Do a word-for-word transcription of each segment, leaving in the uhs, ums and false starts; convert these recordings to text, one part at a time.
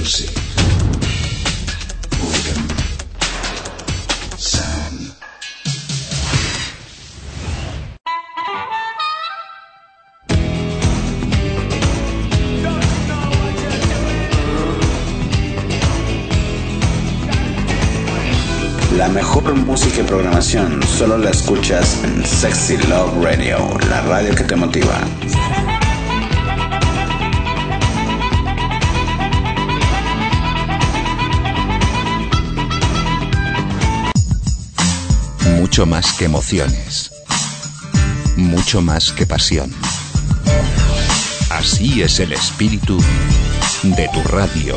Music. Rhythm. Sound. La mejor música y programación solo la escuchas en Sexy Love Radio, la radio que te motiva. Mucho más que emociones, mucho más que pasión. Así es el espíritu de tu radio.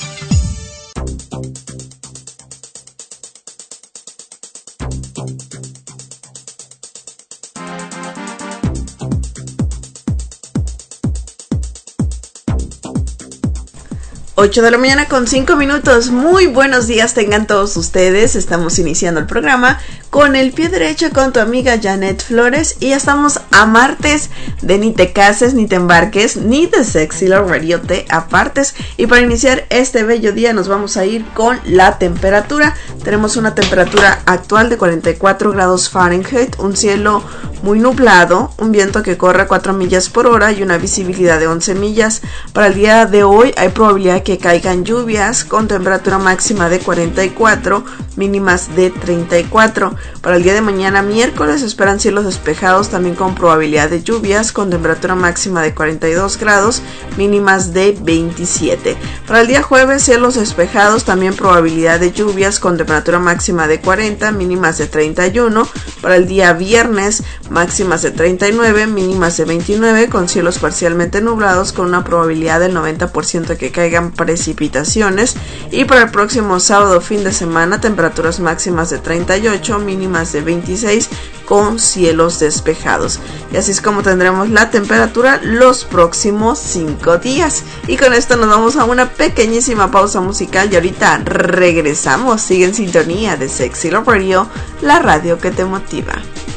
ocho de la mañana con cinco minutos. Muy buenos días tengan todos ustedes. Estamos iniciando el programa con el pie derecho con tu amiga Janet Flores. Y ya estamos a martes de Ni te cases, ni te embarques, ni de Sexy Love Radio te apartes. Y para iniciar este bello día nos vamos a ir con la temperatura. Tenemos una temperatura actual de cuarenta y cuatro grados Fahrenheit, un cielo muy nublado, un viento que corre a cuatro millas por hora y una visibilidad de once millas. Para el día de hoy hay probabilidad que caigan lluvias con temperatura máxima de cuarenta y cuatro, mínimas de treinta y cuatro. Para el día de mañana miércoles esperan cielos despejados también con probabilidad de lluvias con temperatura máxima de cuarenta y dos grados, mínimas de veintisiete. Para el día jueves cielos despejados también probabilidad de lluvias con temperatura máxima de cuarenta, mínimas de treinta y uno. Para el día viernes máximas de treinta y nueve, mínimas de veintinueve con cielos parcialmente nublados con una probabilidad del noventa por ciento de que caigan precipitaciones. Y para el próximo sábado fin de semana temperaturas máximas de treinta y ocho, mínimas de veintiséis con cielos despejados. Y así es como tendremos la temperatura los próximos cinco días. Y con esto nos vamos a una pequeñísima pausa musical y ahorita regresamos. Sigue en sintonía de Sexy Love Radio, la radio que te motiva.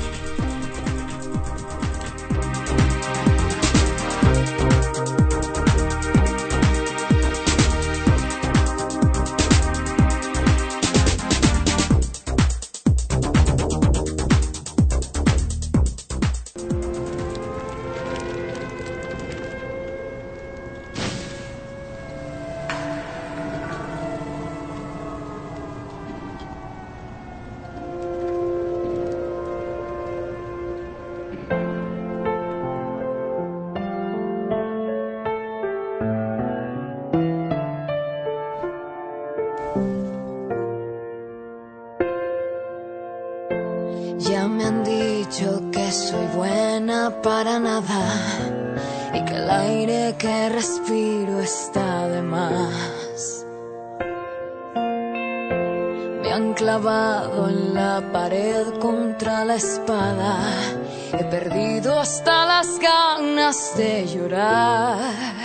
Ya me han dicho que soy buena para nada y que el aire que respiro está de más. Me han clavado en la pared contra la espada. He perdido hasta las ganas de llorar.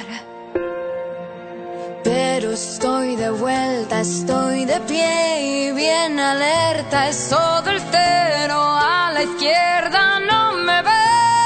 Pero estoy de vuelta, estoy de pie y bien alerta. Es todo el cero a la izquierda, no me ve.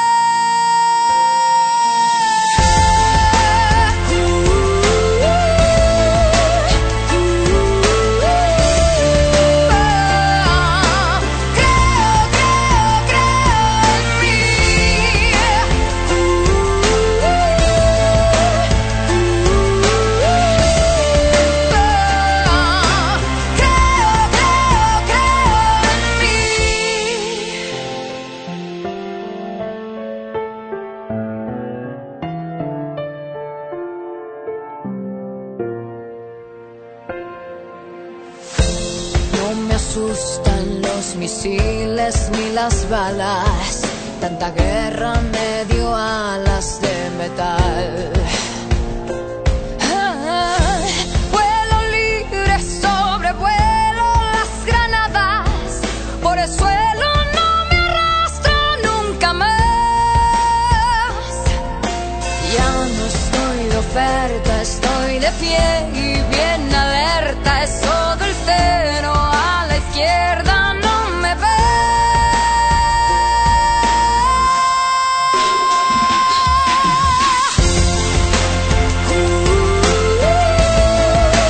Asustan los misiles ni las balas. Tanta guerra me dio alas de metal. Ah, vuelo libre, sobrevuelo las granadas. Por el suelo no me arrastro nunca más. Ya no estoy de oferta, estoy de pie y bien alerta. Es todo el cero a la izquierda, no me ve. Uh, uh, uh.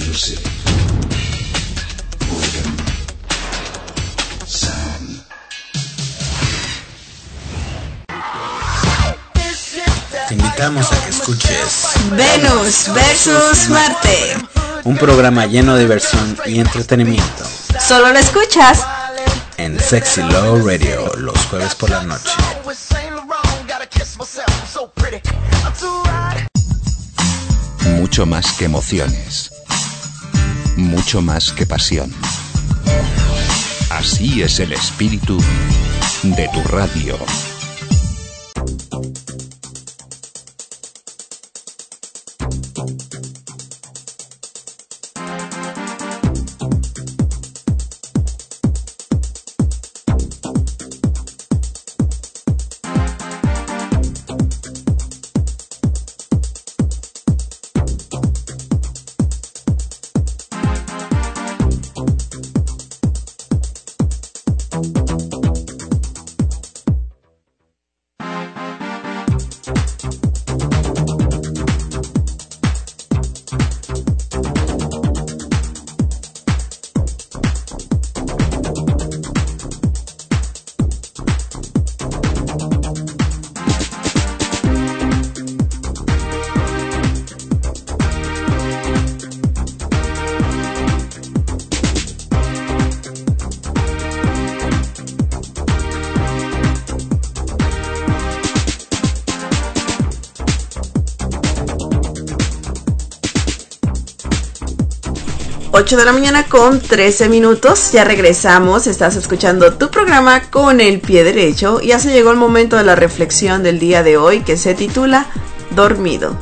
Music. Organ. Sound. Te invitamos a que escuches Venus versus Marte. un programa lleno de diversión y entretenimiento Solo lo escuchas en Sexy Love Radio los jueves por la noche. Mucho más que emociones. Mucho más que pasión. Así es el espíritu de tu radio. ocho de la mañana con trece minutos, ya regresamos, estás escuchando tu programa Con el Pie Derecho y ya se llegó el momento de la reflexión del día de hoy que se titula Dormido.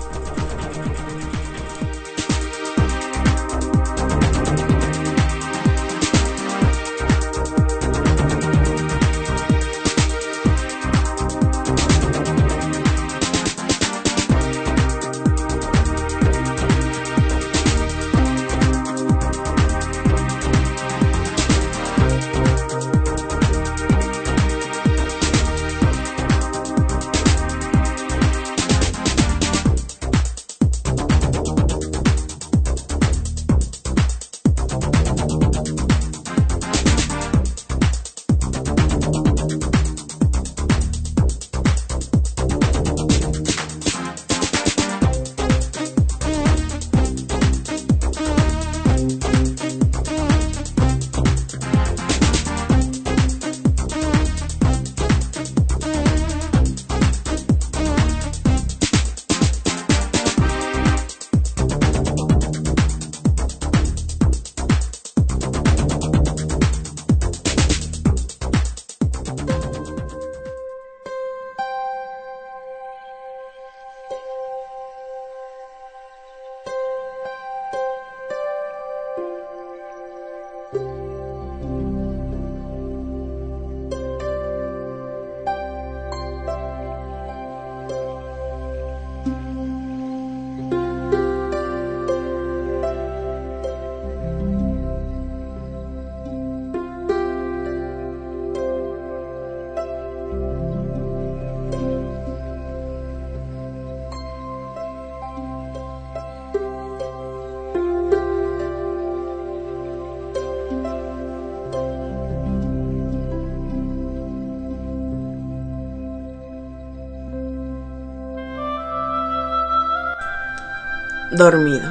Dormido.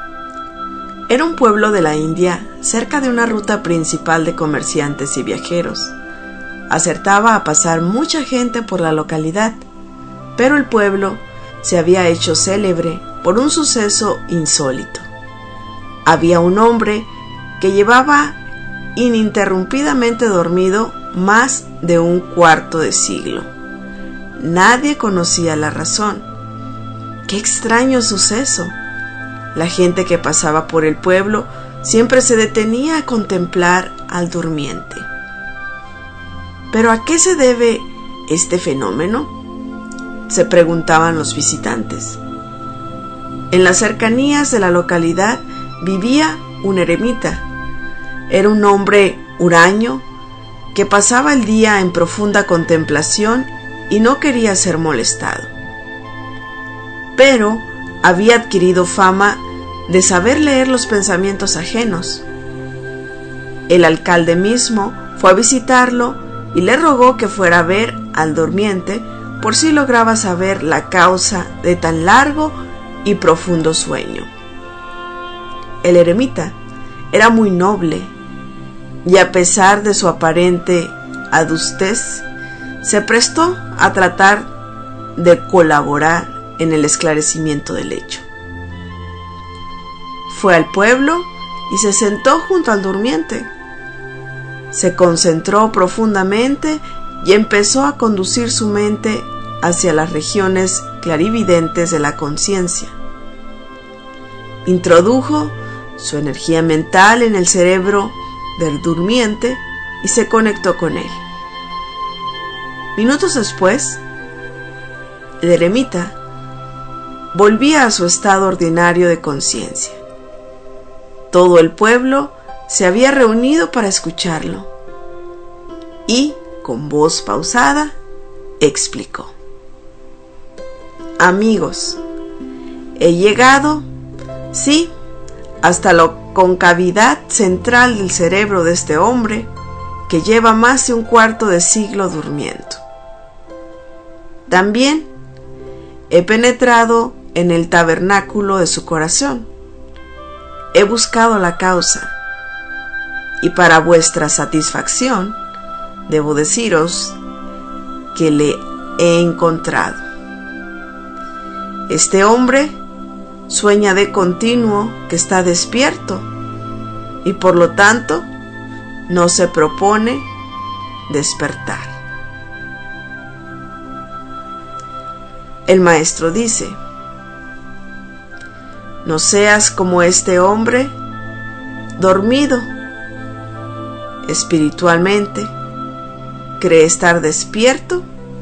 Era un pueblo de la India cerca de una ruta principal de comerciantes y viajeros. Acertaba a pasar mucha gente por la localidad, pero el pueblo se había hecho célebre por un suceso insólito. Había un hombre que llevaba ininterrumpidamente dormido más de un cuarto de siglo. Nadie conocía la razón. ¡Qué extraño suceso! La gente que pasaba por el pueblo siempre se detenía a contemplar al durmiente. ¿Pero a qué se debe este fenómeno?, se preguntaban los visitantes. En las cercanías de la localidad vivía un eremita. Era un hombre huraño que pasaba el día en profunda contemplación y no quería ser molestado. Pero había adquirido fama de saber leer los pensamientos ajenos. El alcalde mismo fue a visitarlo y le rogó que fuera a ver al durmiente por si lograba saber la causa de tan largo y profundo sueño. El eremita era muy noble y, a pesar de su aparente adustez, se prestó a tratar de colaborar en el esclarecimiento del hecho. Fue al pueblo y se sentó junto al durmiente. Se concentró profundamente y empezó a conducir su mente hacia las regiones clarividentes de la conciencia. Introdujo su energía mental en el cerebro del durmiente y se conectó con él. Minutos después, el eremita volvía a su estado ordinario de conciencia. Todo el pueblo se había reunido para escucharlo y, con voz pausada, explicó: Amigos, he llegado, sí, hasta la concavidad central del cerebro de este hombre que lleva más de un cuarto de siglo durmiendo. También he penetrado en el tabernáculo de su corazón. He buscado la causa y, para vuestra satisfacción, debo deciros que le he encontrado. Este hombre sueña de continuo que está despierto y, por lo tanto, no se propone despertar. El maestro dice: no seas como este hombre dormido. Espiritualmente, cree estar despierto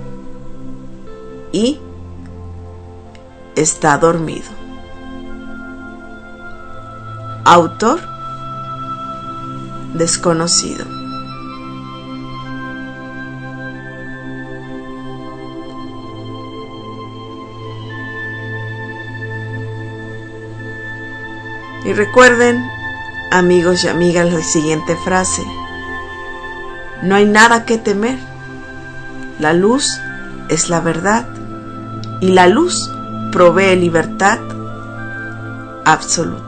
y está dormido. Autor desconocido. Y recuerden, amigos y amigas, la siguiente frase: no hay nada que temer. La luz es la verdad y la luz provee libertad absoluta.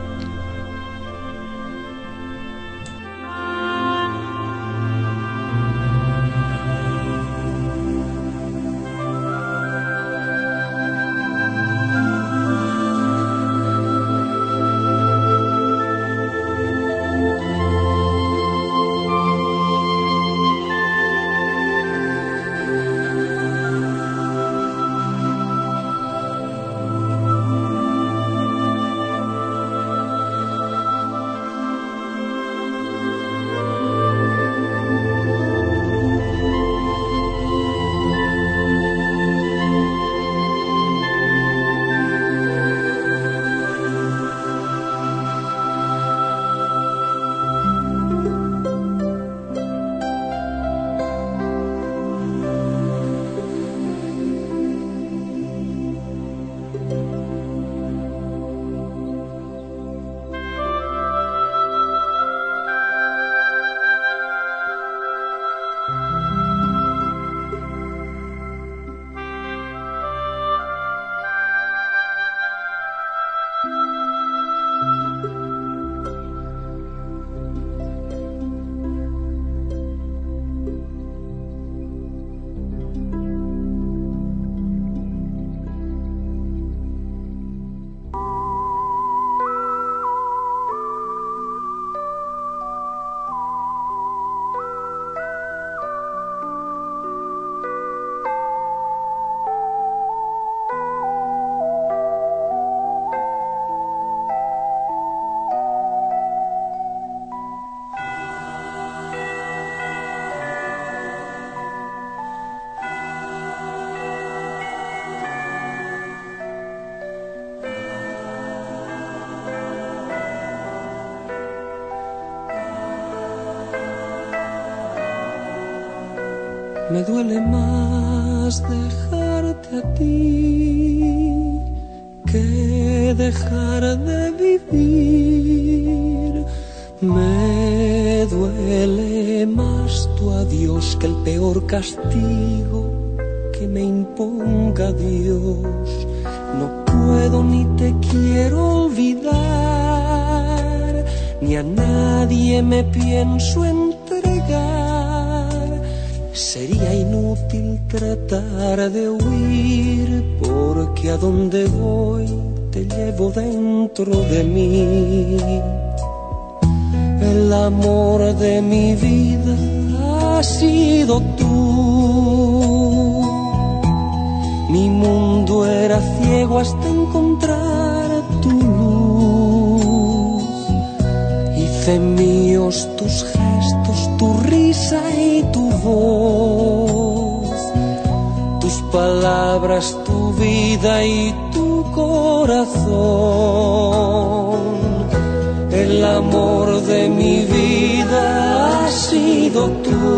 Me duele más dejarte a ti que dejar de vivir. Me duele más tu adiós que el peor castigo que me imponga Dios. No puedo ni te quiero olvidar, ni a nadie me pienso entregar. Sería inútil tratar de huir, porque a donde voy te llevo dentro de mí. El amor de mi vida has sido tú. Mi mundo era ciego hasta encontrar tu luz. Hice míos tus gestos, tu risa y tu voz, tus palabras, tu vida y tu corazón. El amor de mi vida has sido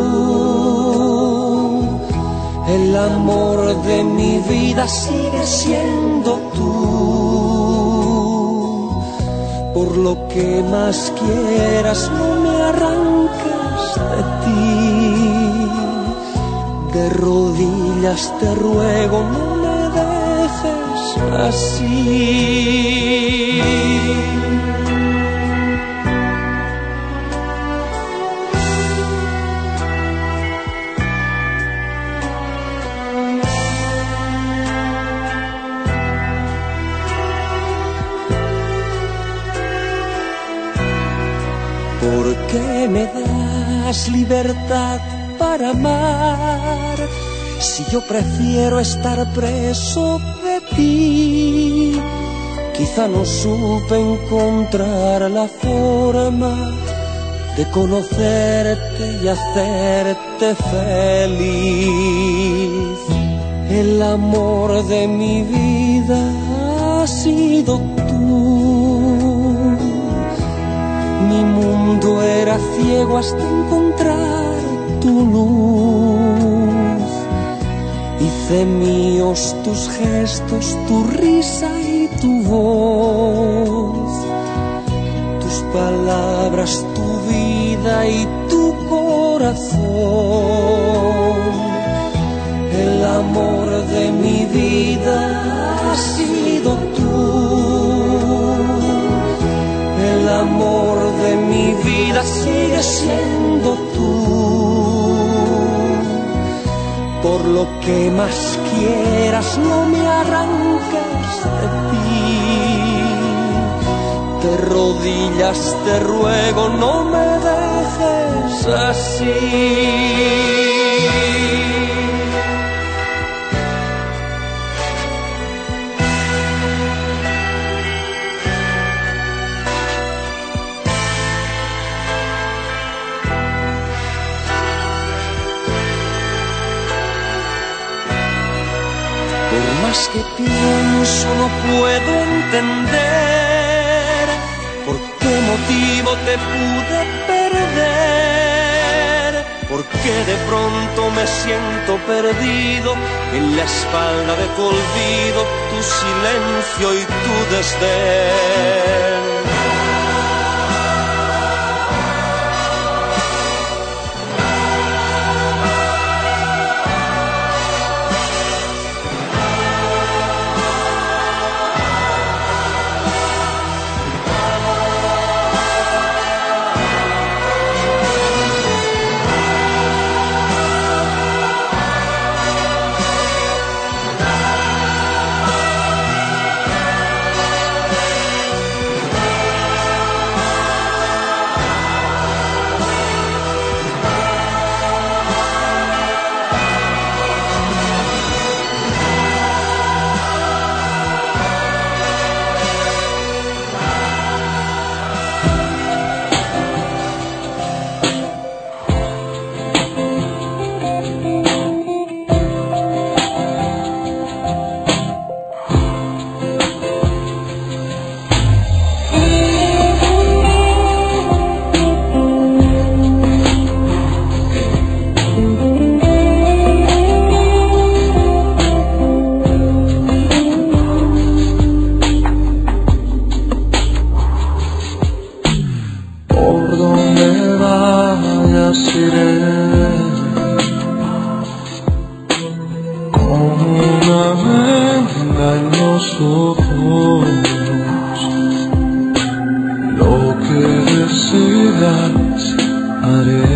tú. El amor de mi vida sigue siendo tú. Por lo que más quieras no me arranques de ti. De rodillas te ruego no me dejes así. ¿Por qué me das libertad para amar si yo prefiero estar preso de ti? Quizá no supe encontrar la forma de conocerte y hacerte feliz. El amor de mi vida ha sido tú. Mi mundo era ciego hasta encontrar tu luz. Hice míos tus gestos, tu risa y tu voz, tus palabras, tu vida y tu corazón. El amor de mi vida ha sido tú. El amor de mi vida sigue siendo tú. Por lo que más quieras no me arranques de ti. De rodillas te ruego no me dejes así. Más que pienso no puedo entender por qué motivo te pude perder, por qué de pronto me siento perdido en la espalda de tu olvido, tu silencio y tu desdén. digas, haré.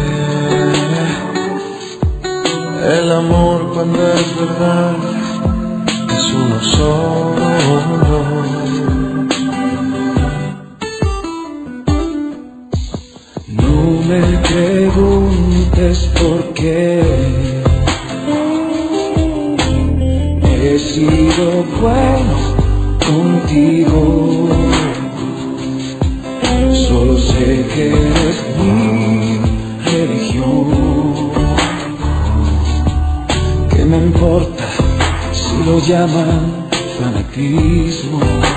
El amor cuando es verdad es uno solo. No me preguntes por qué he sido bueno contigo. Solo sé que eres mi religión. ¿Qué me importa si lo llaman fanatismo?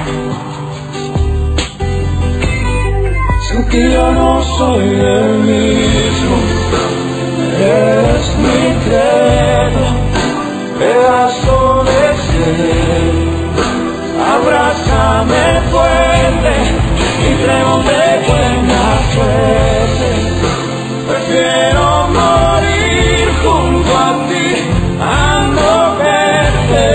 Sin ti yo no soy el mismo. Eres mi credo, pedazo de ser. Abrázame fuerte y creo de buena suerte. Prefiero morir junto a ti a no verte.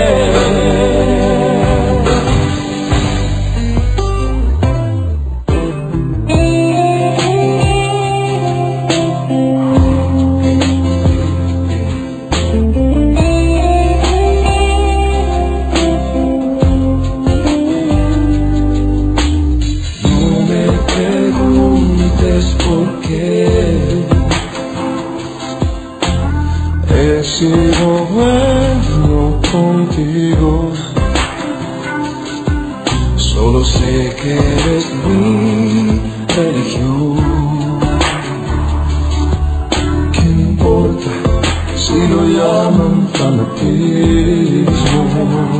He sido bueno contigo. Solo sé que eres mi religión. ¿Qué importa si lo llaman fanatismo?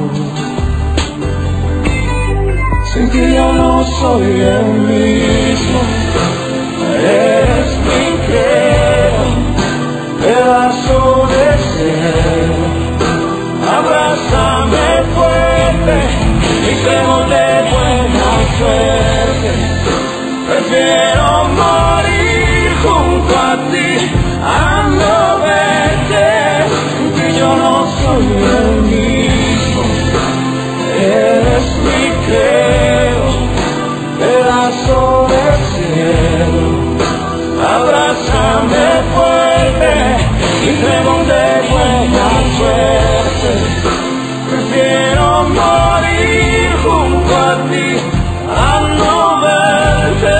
Sin que yo no soy el mismo. Eres mi credo, pedazo de ser. Abrázame fuerte y creo de buena suerte. Prefiero morir junto a ti a no verte. Que yo no soy el mismo. Eres mi credo, pedazo de ser. Abrázame fuerte y creo de buena suerte. Prefiero morir junto a ti a no verte.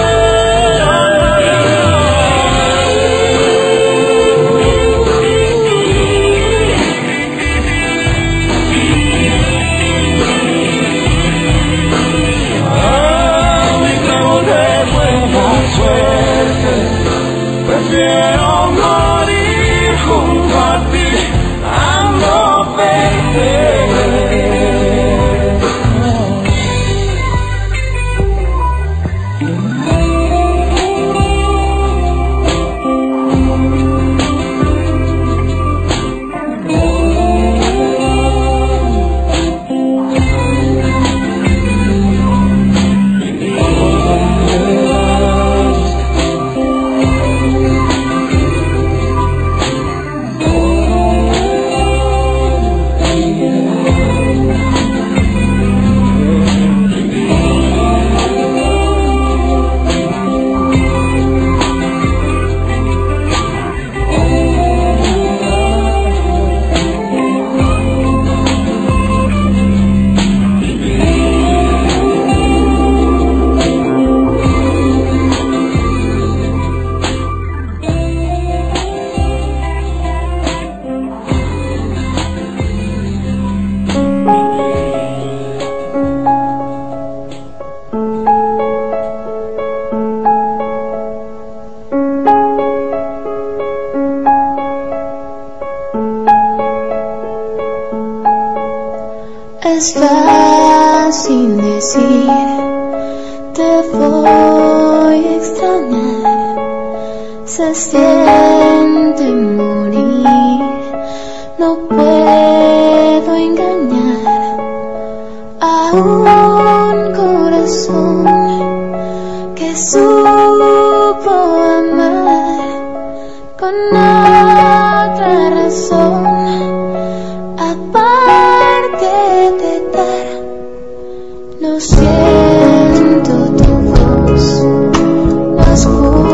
Prefiero morir junto a ti a no verte. Es fácil decir, te voy a extrañar. Se siente morir, no puedo engañar a un corazón que supo amar con otra razón. No siento tu voz, no escucho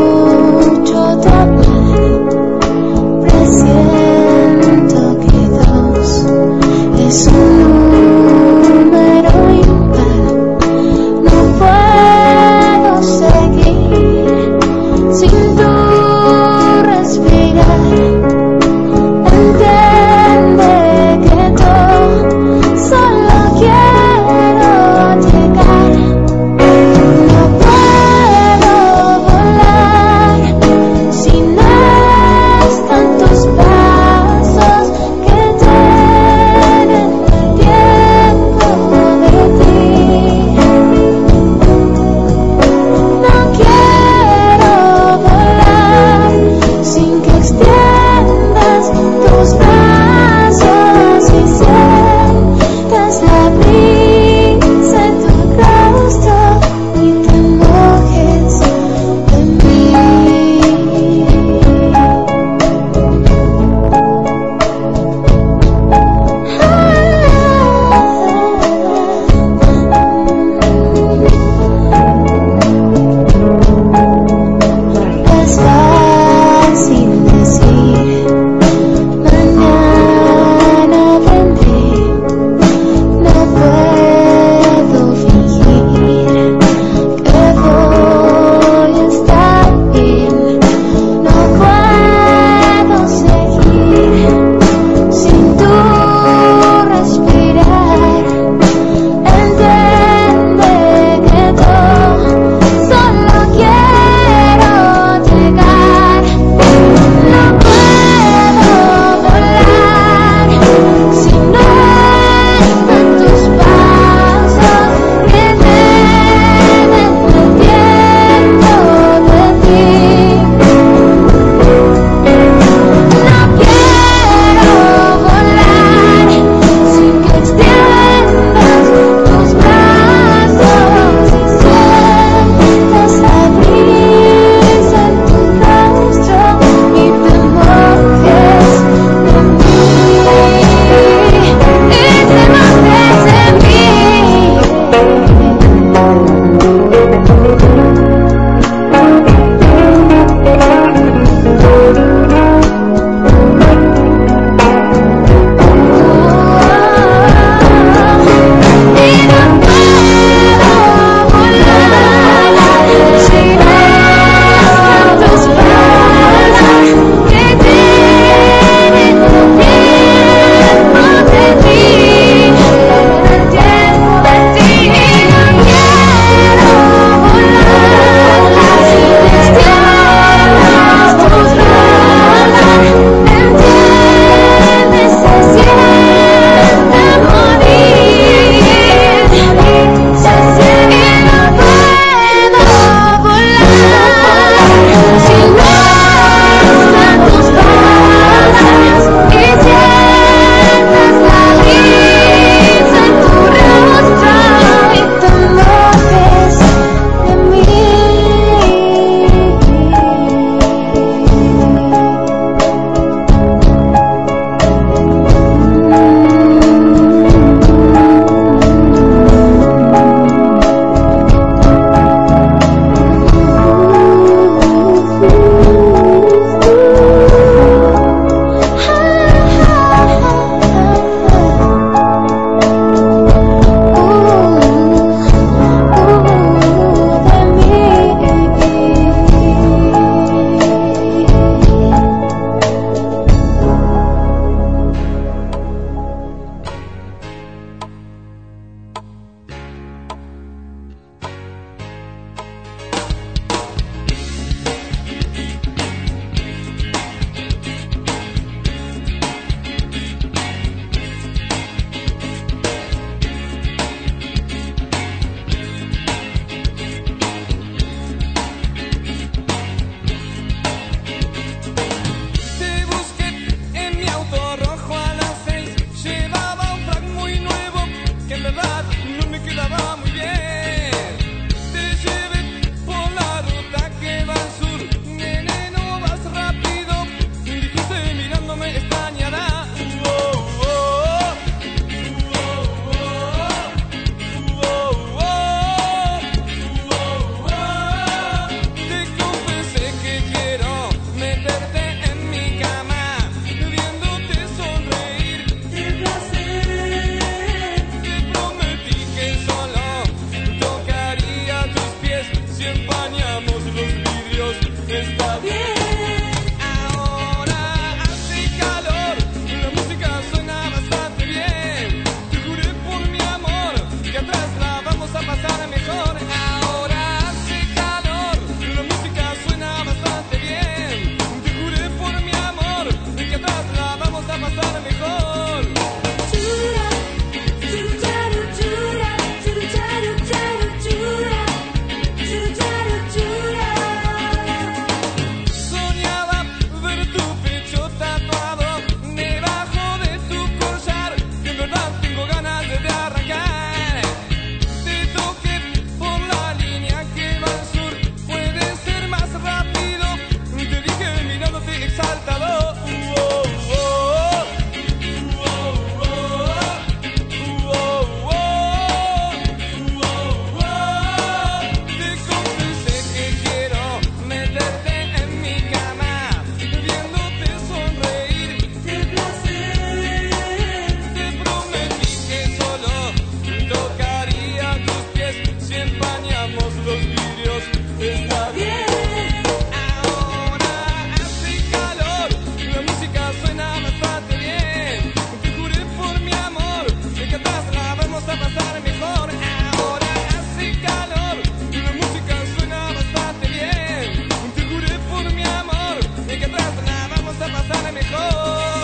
está bien. Ahora hace calor, la música suena bastante bien. Te juré por mi amor, de que atrás la vamos a pasar mejor. Ahora hace calor, la música suena bastante bien. Te juré por mi amor, de que atrás la vamos a pasar mejor.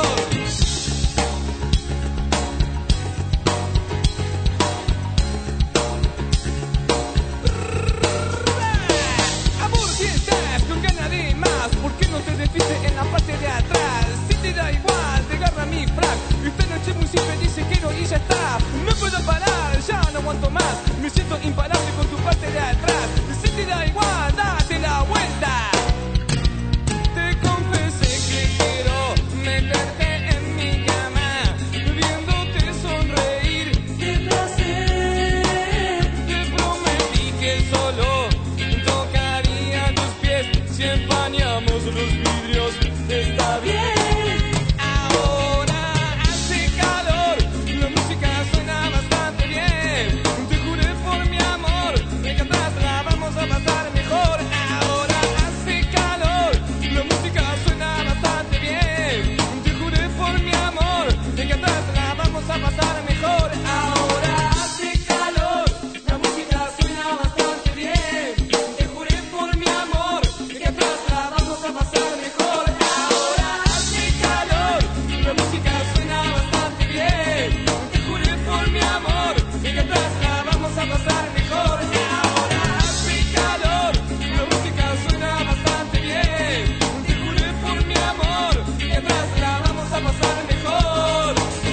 Amor, si estás con ganas de más, ¿por qué no te desviste en la parte de atrás? Si te da igual, te agarra mi frac. Esta noche muy simple, dice quiero y ya está. No puedo parar, ya no aguanto más. Me siento imparable con tu parte de atrás. Si te da igual, date la vuelta. Te confesé que quiero meterte en mi cama, viéndote sonreír. ¡Qué placer! Te prometí que solo tocaría tus pies si empañamos los vidrios. Está bien. Ahora hace calor, la música suena bastante bien. Te juré por mi amor, de que atrás la vamos a pasar mejor. Ahora hace calor, la música suena bastante bien. Te juré por mi amor, de que atrás la vamos a pasar mejor. Ahora hace calor, la música suena bastante bien. Te juré por mi amor, de que atrás la vamos a pasar mejor. Ahora hace calor, la música suena bastante bien. Te juré por mi amor, de que atrás la vamos a pasar mejor. Ahora hace calor, la música suena bastante bien. Te juré por mi amor, de que atrás la vamos a pasar mejor.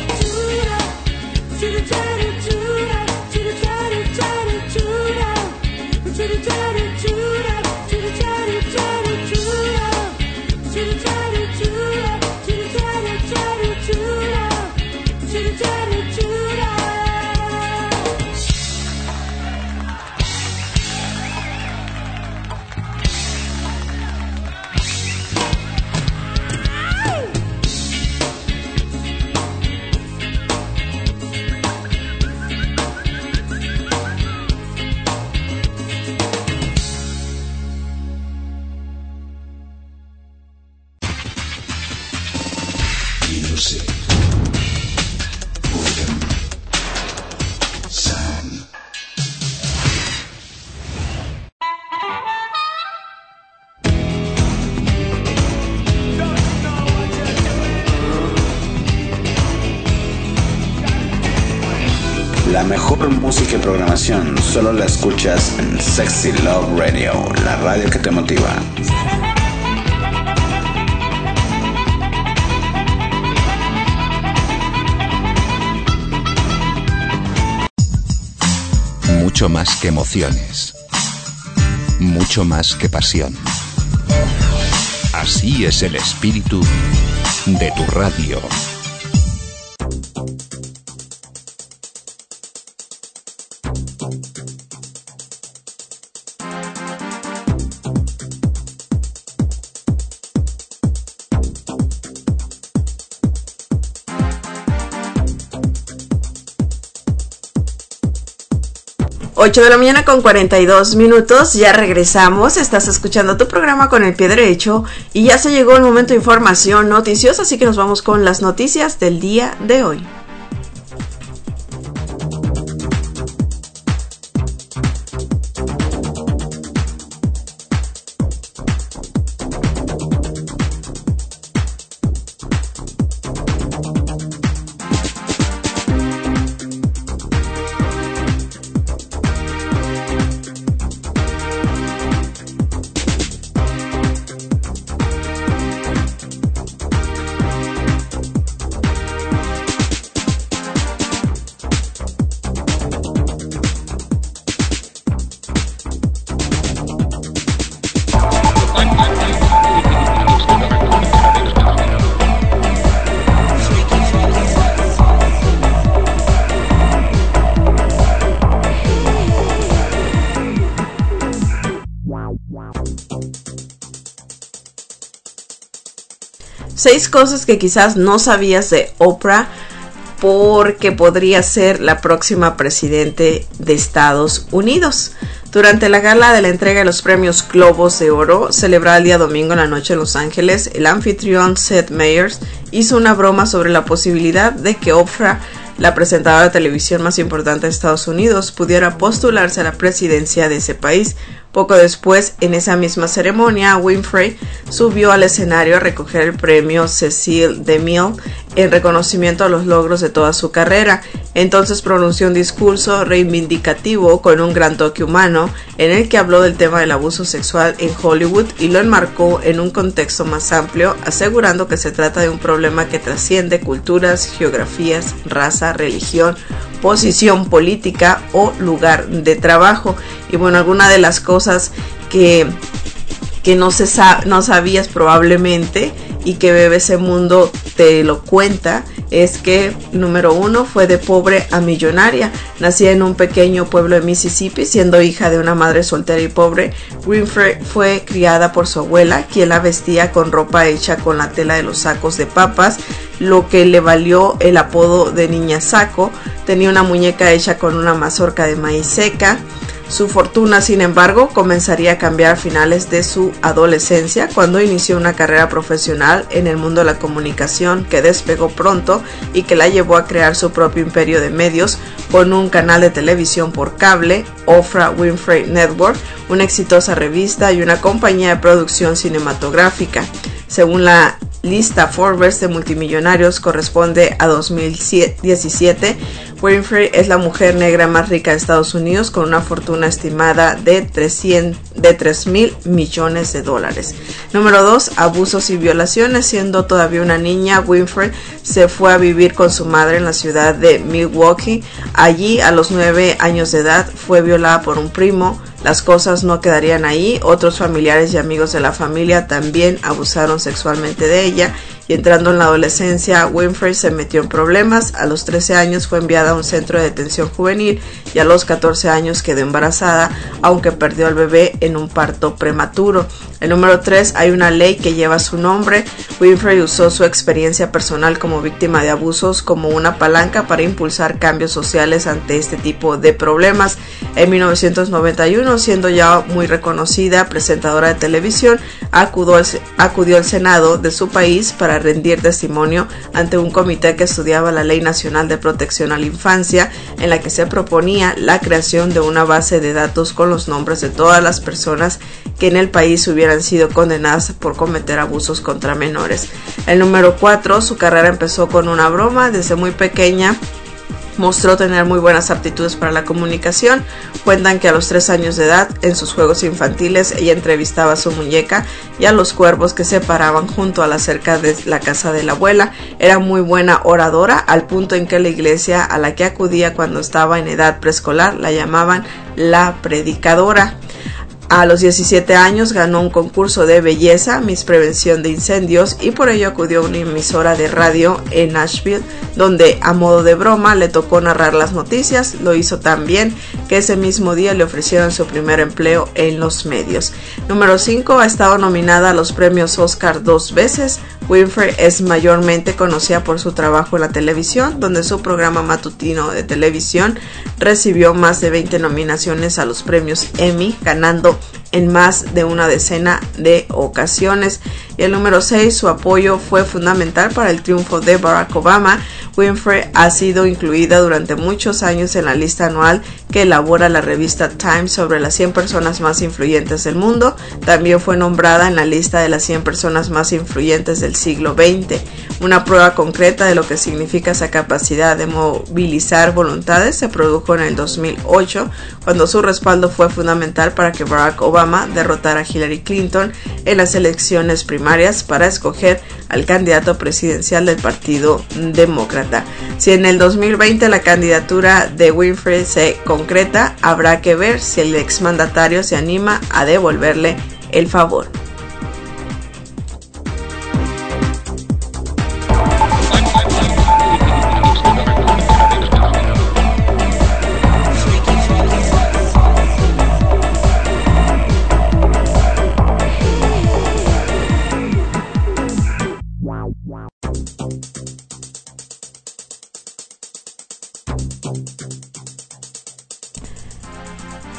Music. Boredom. Sound. La mejor música y programación solo la escuchas en Sexy Love Radio, la radio que te motiva. Mucho más que emociones. Mucho más que pasión. Así es el espíritu de tu radio. ocho de la mañana con cuarenta y dos minutos, ya regresamos, estás escuchando tu programa Con el Pie Derecho y ya se llegó el momento de información noticiosa, así que nos vamos con las noticias del día de hoy. Seis cosas que quizás no sabías de Oprah porque podría ser la próxima presidente de Estados Unidos. Durante la gala de la entrega de los premios Globos de Oro, celebrada el día domingo en la noche en Los Ángeles, el anfitrión Seth Meyers hizo una broma sobre la posibilidad de que Oprah, la presentadora de televisión más importante de Estados Unidos, pudiera postularse a la presidencia de ese país. Poco después, en esa misma ceremonia, Winfrey subió al escenario a recoger el premio Cecil DeMille en reconocimiento a los logros de toda su carrera. Entonces pronunció un discurso reivindicativo con un gran toque humano en el que habló del tema del abuso sexual en Hollywood y lo enmarcó en un contexto más amplio, asegurando que se trata de un problema que trasciende culturas, geografías, raza, religión, posición política o lugar de trabajo. Y bueno, alguna de las cosas que, que no, se sa- no sabías probablemente y que B B C Mundo te lo cuenta es que, número uno, fue de pobre a millonaria. Nacida en un pequeño pueblo de Mississippi, siendo hija de una madre soltera y pobre, Winfrey fue criada por su abuela, quien la vestía con ropa hecha con la tela de los sacos de papas, lo que le valió el apodo de niña saco. Tenía una muñeca hecha con una mazorca de maíz seca. Su fortuna, sin embargo, comenzaría a cambiar a finales de su adolescencia, cuando inició una carrera profesional en el mundo de la comunicación que despegó pronto y que la llevó a crear su propio imperio de medios con un canal de televisión por cable, Oprah Winfrey Network, una exitosa revista y una compañía de producción cinematográfica. Según la lista Forbes de multimillonarios corresponde a dos mil diecisiete, Winfrey es la mujer negra más rica de Estados Unidos, con una fortuna estimada de, trescientos, de tres mil millones de dólares. Número dos, abusos y violaciones. Siendo todavía una niña, Winfrey se fue a vivir con su madre en la ciudad de Milwaukee. Allí, a los nueve años de edad, fue violada por un primo. Las cosas no quedarían ahí, otros familiares y amigos de la familia también abusaron sexualmente de ella, y entrando en la adolescencia, Winfrey se metió en problemas. A los trece años fue enviada a un centro de detención juvenil y a los catorce años quedó embarazada, aunque perdió al bebé en un parto prematuro. El número tres, hay una ley que lleva su nombre. Winfrey usó su experiencia personal como víctima de abusos como una palanca para impulsar cambios sociales ante este tipo de problemas. En mil novecientos noventa y uno, siendo ya muy reconocida presentadora de televisión, acudió al, acudió al Senado de su país para rendir testimonio ante un comité que estudiaba la Ley Nacional de Protección a la Infancia, en la que se proponía la creación de una base de datos con los nombres de todas las personas que en el país hubieran sido condenadas por cometer abusos contra menores. El número cuatro, su carrera empezó con una broma. Desde muy pequeña mostró tener muy buenas aptitudes para la comunicación. Cuentan que a los tres años de edad, en sus juegos infantiles, ella entrevistaba a su muñeca y a los cuervos que se paraban junto a la cerca de la casa de la abuela. Era muy buena oradora, al punto en que la iglesia a la que acudía cuando estaba en edad preescolar la llamaban la predicadora. A los diecisiete años ganó un concurso de belleza, Miss Prevención de Incendios, y por ello acudió a una emisora de radio en Nashville, donde a modo de broma le tocó narrar las noticias. Lo hizo tan bien que ese mismo día le ofrecieron su primer empleo en los medios. Número cinco, ha estado nominada a los premios Oscar dos veces. Winfrey es mayormente conocida por su trabajo en la televisión, donde su programa matutino de televisión recibió más de veinte nominaciones a los premios Emmy, ganando en más de una decena de ocasiones. Y el número seis, su apoyo fue fundamental para el triunfo de Barack Obama. Winfrey ha sido incluida durante muchos años en la lista anual que elabora la revista Time sobre las cien personas más influyentes del mundo. También fue nombrada en la lista de las cien personas más influyentes del siglo veinte. Una prueba concreta de lo que significa esa capacidad de movilizar voluntades se produjo en el dos mil ocho, cuando su respaldo fue fundamental para que Barack Obama derrotara a Hillary Clinton en las elecciones primarias para escoger al candidato presidencial del Partido Demócrata. Si en el dos mil veinte la candidatura de Winfrey se concreta, habrá que ver si el exmandatario se anima a devolverle el favor.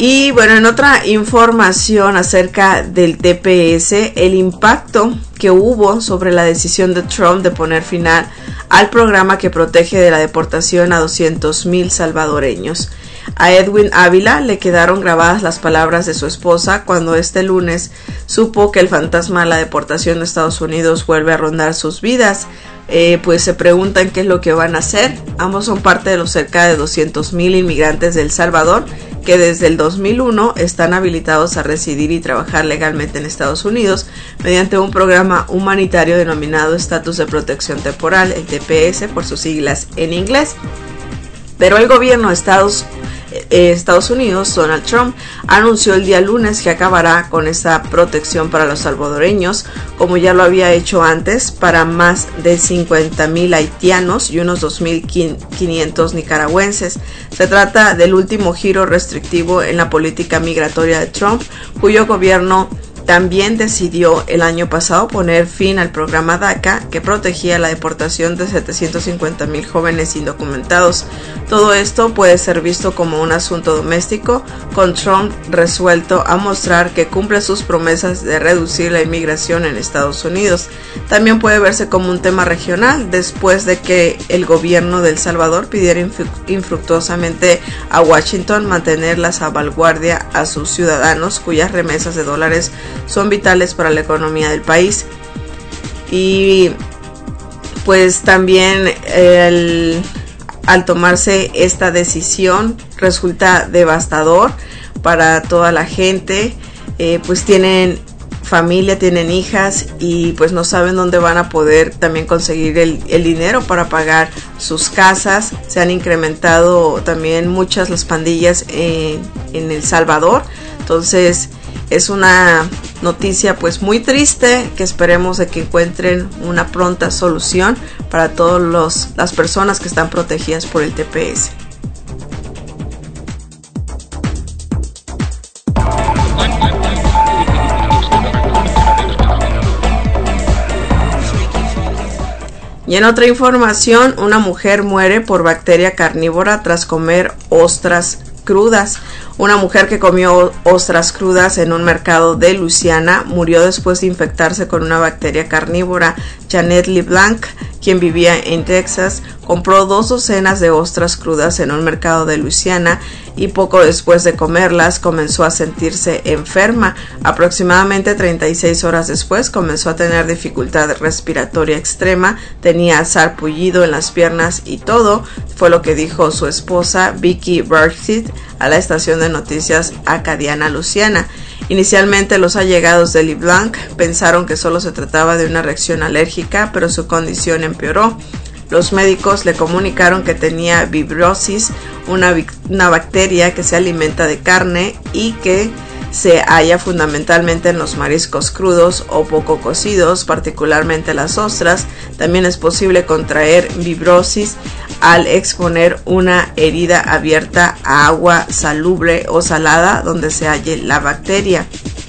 Y bueno, en otra información acerca del T P S, el impacto que hubo sobre la decisión de Trump de poner final al programa que protege de la deportación a doscientos mil salvadoreños. A Edwin Ávila le quedaron grabadas las palabras de su esposa cuando este lunes supo que el fantasma de la deportación de Estados Unidos vuelve a rondar sus vidas. Eh, pues se preguntan qué es lo que van a hacer. Ambos son parte de los cerca de doscientos mil inmigrantes de El Salvador que desde el dos mil uno están habilitados a residir y trabajar legalmente en Estados Unidos mediante un programa humanitario denominado Estatus de Protección Temporal, el T P S por sus siglas en inglés. Pero el gobierno de Estados, eh, Estados Unidos, Donald Trump, anunció el día lunes que acabará con esta protección para los salvadoreños, como ya lo había hecho antes para más de cincuenta mil haitianos y unos dos mil quinientos nicaragüenses. Se trata del último giro restrictivo en la política migratoria de Trump, cuyo gobierno también decidió el año pasado poner fin al programa DACA, que protegía la deportación de setecientos cincuenta mil jóvenes indocumentados. Todo esto puede ser visto como un asunto doméstico, con Trump resuelto a mostrar que cumple sus promesas de reducir la inmigración en Estados Unidos. También puede verse como un tema regional, después de que el gobierno de El Salvador pidiera infructuosamente a Washington mantener la salvaguardia a sus ciudadanos, cuyas remesas de dólares son vitales para la economía del país. Y pues también el, al tomarse esta decisión resulta devastador para toda la gente. Eh, pues tienen familia, tienen hijas y pues no saben dónde van a poder también conseguir el, el dinero para pagar sus casas. Se han incrementado también muchas las pandillas eh, en El Salvador. Entonces es una noticia pues muy triste, que esperemos de que encuentren una pronta solución para todas las personas que están protegidas por el T P S. Y en otra información, una mujer muere por bacteria carnívora tras comer ostras crudas. Una mujer que comió ostras crudas en un mercado de Luisiana murió después de infectarse con una bacteria carnívora. Janet LeBlanc, quien vivía en Texas, compró dos docenas de ostras crudas en un mercado de Luisiana y poco después de comerlas comenzó a sentirse enferma. Aproximadamente treinta y seis horas después comenzó a tener dificultad respiratoria extrema, tenía sarpullido en las piernas y todo, fue lo que dijo su esposa Vicky Burkhead a la estación de noticias Acadiana Luisiana. Inicialmente los allegados de LeBlanc pensaron que solo se trataba de una reacción alérgica, pero su condición empeoró. Los médicos le comunicaron que tenía vibrosis, una, una bacteria que se alimenta de carne y que se halla fundamentalmente en los mariscos crudos o poco cocidos, particularmente las ostras. También es posible contraer vibrosis al exponer una herida abierta a agua salubre o salada donde se halle la bacteria.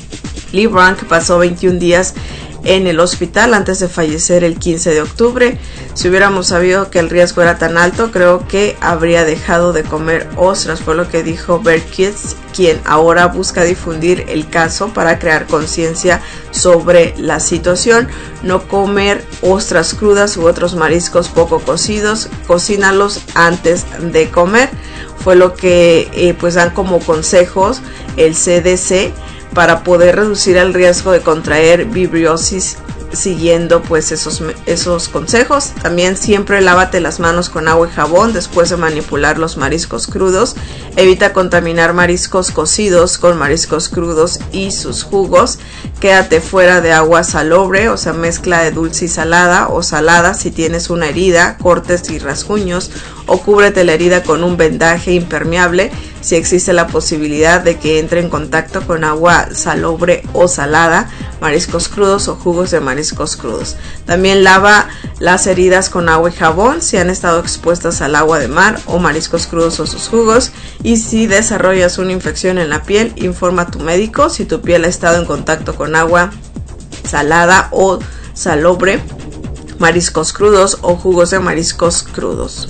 LeBlanc pasó veintiún días en el hospital antes de fallecer el quince de octubre. Si hubiéramos sabido que el riesgo era tan alto, creo que habría dejado de comer ostras, fue lo que dijo Burkhead, quien ahora busca difundir el caso para crear conciencia sobre la situación. No comer ostras crudas u otros mariscos poco cocidos, cocínalos antes de comer, fue lo que eh, pues dan como consejos el C D C para poder reducir el riesgo de contraer vibriosis, siguiendo pues esos, esos consejos. También siempre lávate las manos con agua y jabón después de manipular los mariscos crudos. Evita contaminar mariscos cocidos con mariscos crudos y sus jugos. Quédate fuera de agua salobre, o sea, mezcla de dulce y salada o salada si tienes una herida, cortes y rasguños, o cúbrete la herida con un vendaje impermeable si existe la posibilidad de que entre en contacto con agua salobre o salada, mariscos crudos o jugos de mariscos crudos. También lava las heridas con agua y jabón si han estado expuestas al agua de mar o mariscos crudos o sus jugos. Y si desarrollas una infección en la piel, informa a tu médico si tu piel ha estado en contacto con agua salada o salobre, mariscos crudos o jugos de mariscos crudos.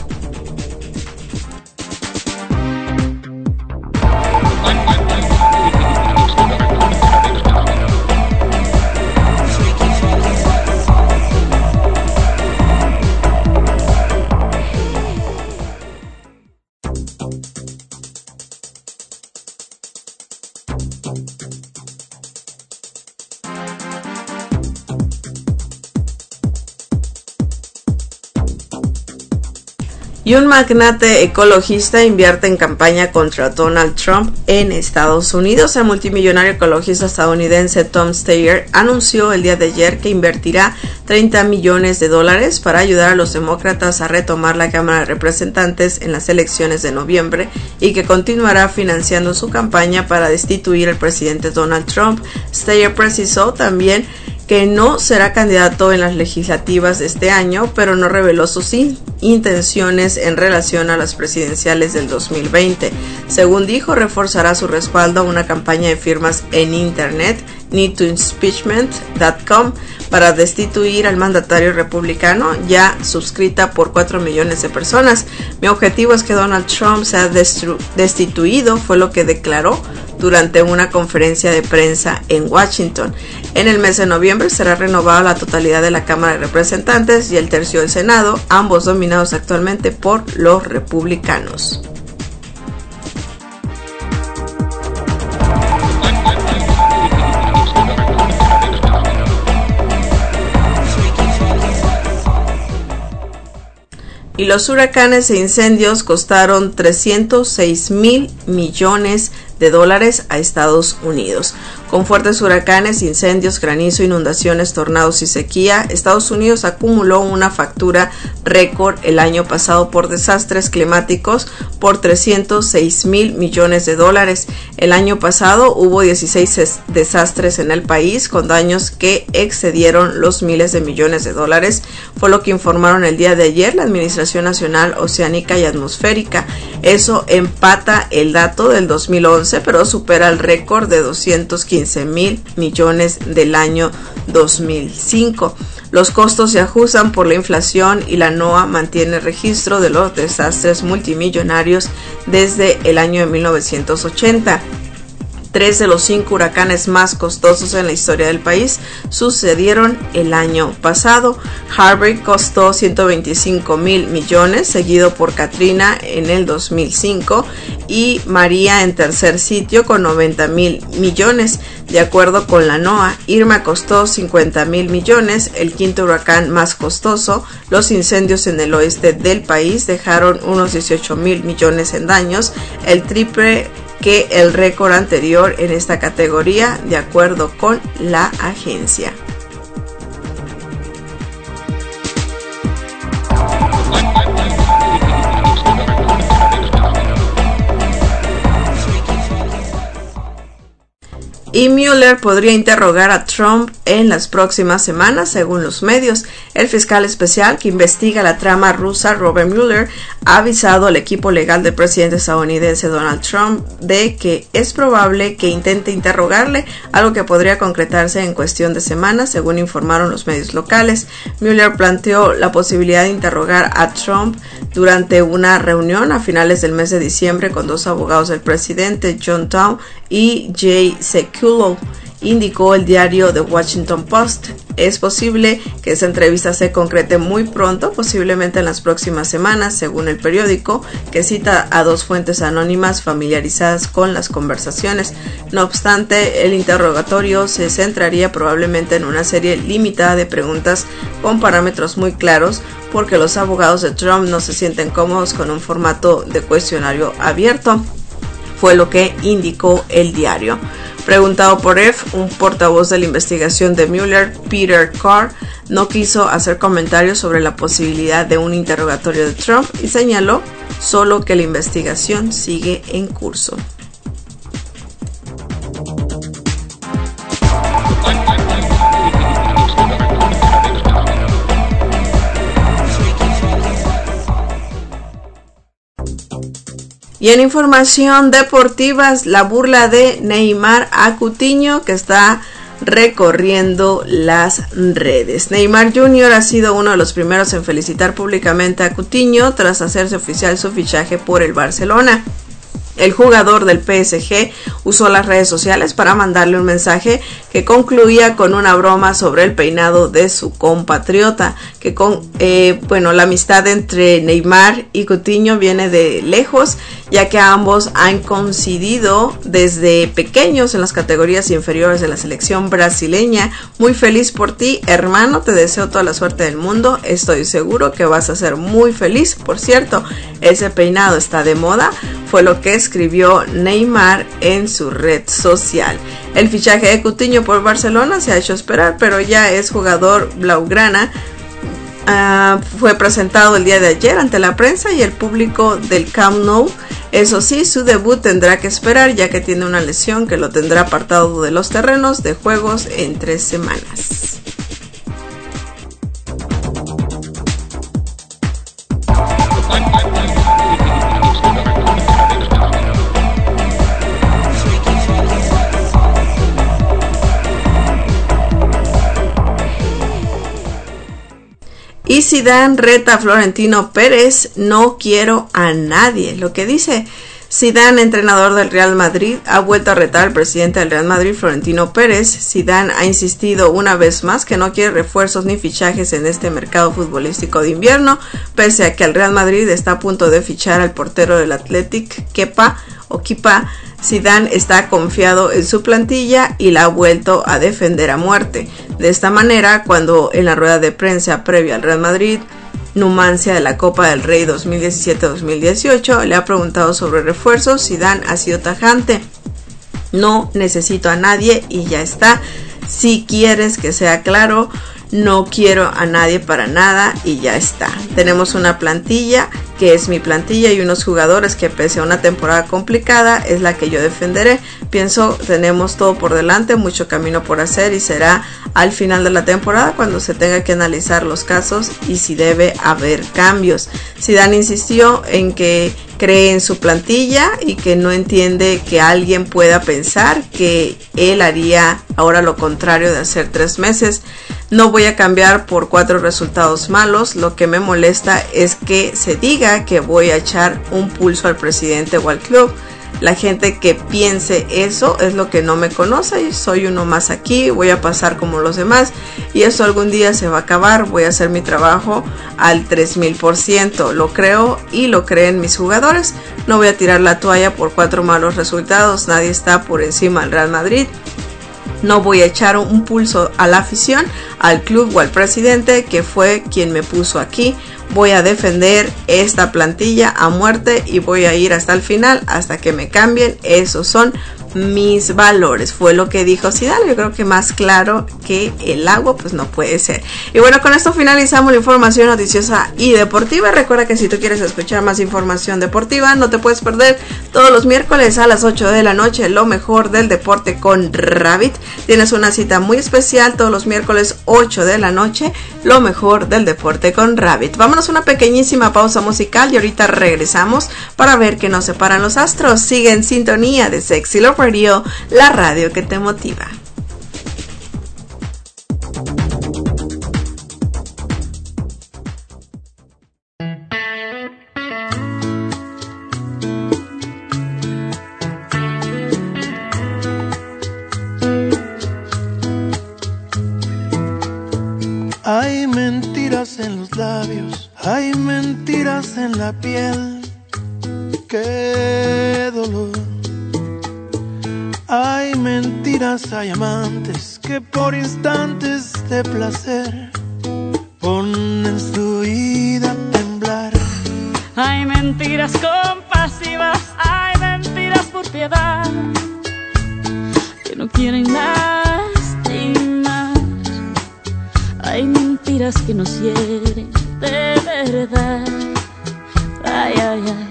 Y un magnate ecologista invierte en campaña contra Donald Trump en Estados Unidos. El multimillonario ecologista estadounidense Tom Steyer anunció el día de ayer que invertirá treinta millones de dólares para ayudar a los demócratas a retomar la Cámara de Representantes en las elecciones de noviembre y que continuará financiando su campaña para destituir al presidente Donald Trump. Steyer precisó también que no será candidato en las legislativas de este año, pero no reveló sus in- intenciones en relación a las presidenciales del dos mil veinte. Según dijo, reforzará su respaldo a una campaña de firmas en internet, need to impeachment punto com, para destituir al mandatario republicano, ya suscrita por cuatro millones de personas. Mi objetivo es que Donald Trump sea destru- destituido, fue lo que declaró durante una conferencia de prensa en Washington. En el mes de noviembre será renovada la totalidad de la Cámara de Representantes y el tercio del Senado, ambos dominados actualmente por los republicanos. Y los huracanes e incendios costaron trescientos seis mil millones de dólares a Estados Unidos. Con fuertes huracanes, incendios, granizo, inundaciones, tornados y sequía, Estados Unidos acumuló una factura récord el año pasado por desastres climáticos por trescientos seis mil millones de dólares. El año pasado hubo dieciséis desastres en el país con daños que excedieron los miles de millones de dólares, fue lo que informaron el día de ayer la Administración Nacional Oceánica y Atmosférica. Eso empata el dato del dos mil once, pero supera el récord de doscientos quince mil millones del año dos mil cinco. Los costos se ajustan por la inflación y la NOAA mantiene registro de los desastres multimillonarios desde el año de mil novecientos ochenta. Tres de los cinco huracanes más costosos en la historia del país sucedieron el año pasado. Harvey costó ciento veinticinco mil millones, seguido por Katrina en el dos mil cinco y María en tercer sitio con noventa mil millones. De acuerdo con la NOAA, Irma costó cincuenta mil millones, el quinto huracán más costoso. Los incendios en el oeste del país dejaron unos dieciocho mil millones en daños, el triple que el récord anterior en esta categoría, de acuerdo con la agencia. Y Mueller podría interrogar a Trump en las próximas semanas, según los medios. El fiscal especial que investiga la trama rusa, Robert Mueller, ha avisado al equipo legal del presidente estadounidense Donald Trump de que es probable que intente interrogarle, algo que podría concretarse en cuestión de semanas, según informaron los medios locales. Mueller planteó la posibilidad de interrogar a Trump durante una reunión a finales del mes de diciembre con dos abogados del presidente, John Town y Jay Sekulow, indicó el diario The Washington Post. Es posible que esa entrevista se concrete muy pronto, posiblemente en las próximas semanas, según el periódico, que cita a dos fuentes anónimas familiarizadas con las conversaciones. No obstante, el interrogatorio se centraría probablemente en una serie limitada de preguntas con parámetros muy claros, porque los abogados de Trump no se sienten cómodos con un formato de cuestionario abierto, fue lo que indicó el diario. Preguntado por F, un portavoz de la investigación de Mueller, Peter Carr, no quiso hacer comentarios sobre la posibilidad de un interrogatorio de Trump y señaló solo que la investigación sigue en curso. Y en información deportiva, la burla de Neymar a Coutinho, que está recorriendo las redes. Neymar junior ha sido uno de los primeros en felicitar públicamente a Coutinho tras hacerse oficial su fichaje por el Barcelona. El jugador del P S G usó las redes sociales para mandarle un mensaje que concluía con una broma sobre el peinado de su compatriota, que con, eh, bueno, la amistad entre Neymar y Coutinho viene de lejos, ya que ambos han coincidido desde pequeños en las categorías inferiores de la selección brasileña. Muy feliz por ti, hermano, te deseo toda la suerte del mundo, estoy seguro que vas a ser muy feliz. Por cierto, ese peinado está de moda, fue lo que escribió Neymar en su red social. El fichaje de Coutinho por Barcelona se ha hecho esperar, pero ya es jugador blaugrana. Uh, fue presentado el día de ayer ante la prensa y el público del Camp Nou. Eso sí, su debut tendrá que esperar, ya que tiene una lesión que lo tendrá apartado de los terrenos de juegos en tres semanas. Y Zidane reta a Florentino Pérez, no quiero a nadie. Lo que dice Zidane, entrenador del Real Madrid, ha vuelto a retar al presidente del Real Madrid, Florentino Pérez. Zidane ha insistido una vez más que no quiere refuerzos ni fichajes en este mercado futbolístico de invierno, pese a que el Real Madrid está a punto de fichar al portero del Athletic, Kepa o Kepa. Zidane está confiado en su plantilla y la ha vuelto a defender a muerte. De esta manera, cuando en la rueda de prensa previa al Real Madrid, Numancia de la Copa del Rey dos mil diecisiete dos mil dieciocho, le ha preguntado sobre refuerzos, Zidane ha sido tajante: no necesito a nadie y ya está. Si quieres que sea claro, no quiero a nadie para nada y ya está. Tenemos una plantilla que es mi plantilla y unos jugadores que, pese a una temporada complicada, es la que yo defenderé. Pienso tenemos todo por delante, mucho camino por hacer y será al final de la temporada cuando se tenga que analizar los casos y si debe haber cambios. Zidane insistió en que cree en su plantilla y que no entiende que alguien pueda pensar que él haría ahora lo contrario de hacer tres meses. No voy a cambiar por cuatro resultados malos. Lo que me molesta es que se diga que voy a echar un pulso al presidente o al club. La gente que piense eso es lo que no me conoce y soy uno más aquí, voy a pasar como los demás y eso algún día se va a acabar. Voy a hacer mi trabajo al tres mil por ciento, lo creo y lo creen mis jugadores. No voy a tirar la toalla por cuatro malos resultados, nadie está por encima del Real Madrid. No voy a echar un pulso a la afición, al club o al presidente que fue quien me puso aquí. Voy a defender esta plantilla a muerte y voy a ir hasta el final, hasta que me cambien. Esos son mis valores, fue lo que dijo Zidane. Yo creo que más claro que el agua pues no puede ser. Y bueno, con esto finalizamos la información noticiosa y deportiva. Recuerda que si tú quieres escuchar más información deportiva, no te puedes perder todos los miércoles a las ocho de la noche lo mejor del deporte con Rabbit. Tienes una cita muy especial todos los miércoles ocho de la noche, lo mejor del deporte con Rabbit. Vámonos a una pequeñísima pausa musical y ahorita regresamos para ver qué nos separan los astros. Sigue en sintonía de Sexy Love Radio, la radio que te motiva. Hay mentiras en los labios, hay mentiras en la piel, qué dolor. Hay mentiras, hay amantes que por instantes de placer ponen su vida a temblar. Hay mentiras compasivas, hay mentiras por piedad, que no quieren lastimar. Hay mentiras que nos hieren de verdad. Ay, ay, ay.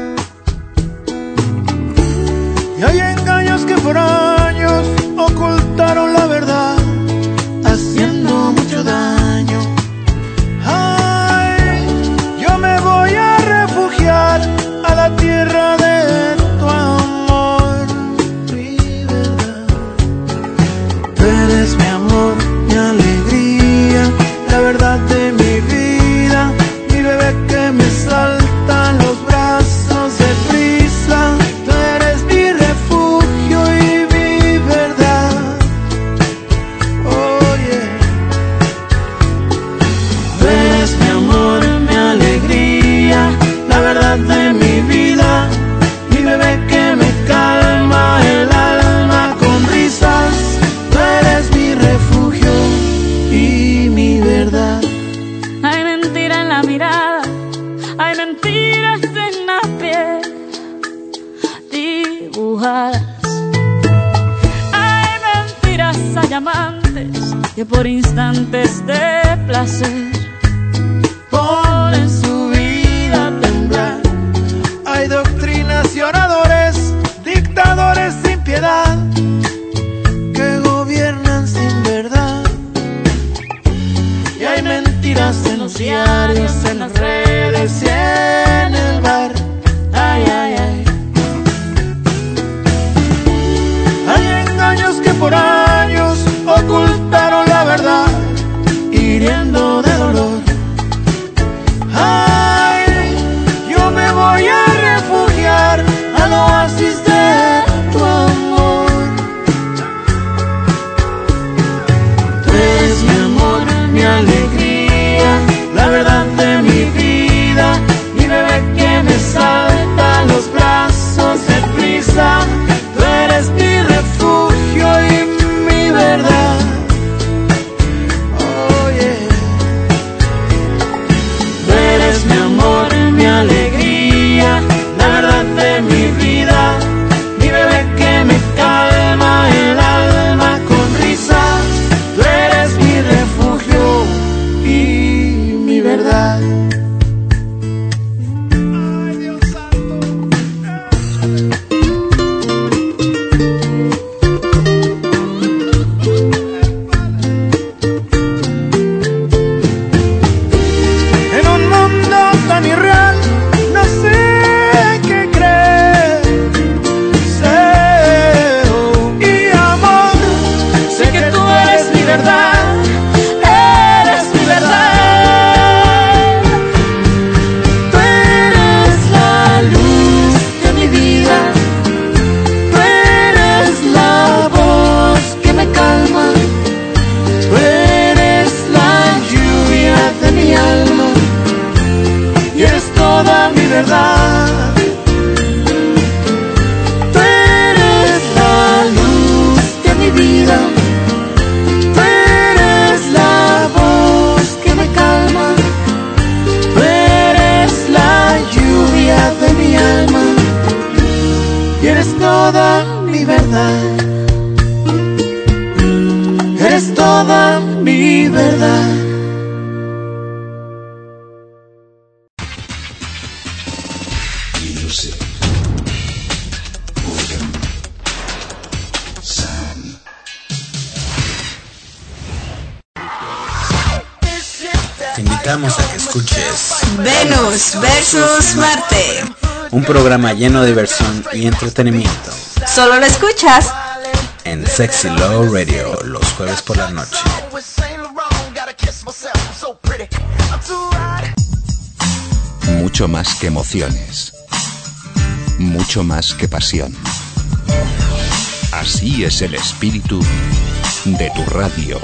Y hay engaños que por años ocultaron la verdad, haciendo mucho daño. Ay, yo me voy a refugiar a la tierra de tu amor, mi verdad. Tú eres mi amor, mi alegría, la verdad de mi vida, mi bebé que me salta en los brazos de prisa. Tú amantes que por instantes de placer ponen su vida a temblar. Hay doctrinas y oradores, dictadores sin piedad, que gobiernan sin verdad. Y hay mentiras en los diarios, en las redes y en el bar. Ay, ay, ay. Hay engaños que por años ocultaron la verdad, hiriendo de dolor. Ay, yo me voy a refugiar al oasis de tu amor. Tú eres mi amor, mi alegría, la verdad de mi vida, mi bebé que me salta a los brazos de prisa. Tú eres mi refugio y mi verdad. Oh yeah. Tú eres mi amor, mi alegría, la verdad de mi vida, mi bebé que me calma el alma con risa. Tú eres mi refugio y mi verdad. Ay, Dios santo. En un mundo tan irreal, no sé qué creer. Sé y amor, sé que tú eres mi verdad, eres mi verdad. Tú eres la luz de mi vida, tú eres la voz que me calma, tú eres la lluvia de mi alma y eres toda mi verdad. Tú eres la luz de mi vida, tú eres la voz que me calma, tú eres la lluvia de mi alma y eres toda mi verdad. Eres toda mi verdad. Music. Organ. Sound. Te invitamos a que escuches Venus versus Marte. un programa lleno de diversión y entretenimiento Solo lo escuchas en Sexy Love Radio los jueves por la noche. Mucho más que emociones. Mucho más que pasión. Así es el espíritu de tu radio.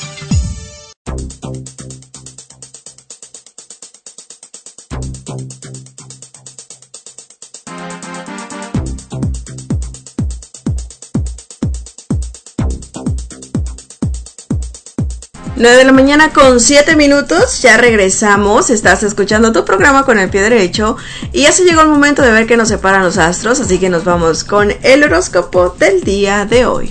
nueve de la mañana con siete minutos, ya regresamos, estás escuchando tu programa con el pie derecho y ya se llegó el momento de ver qué nos separan los astros, así que nos vamos con el horóscopo del día de hoy.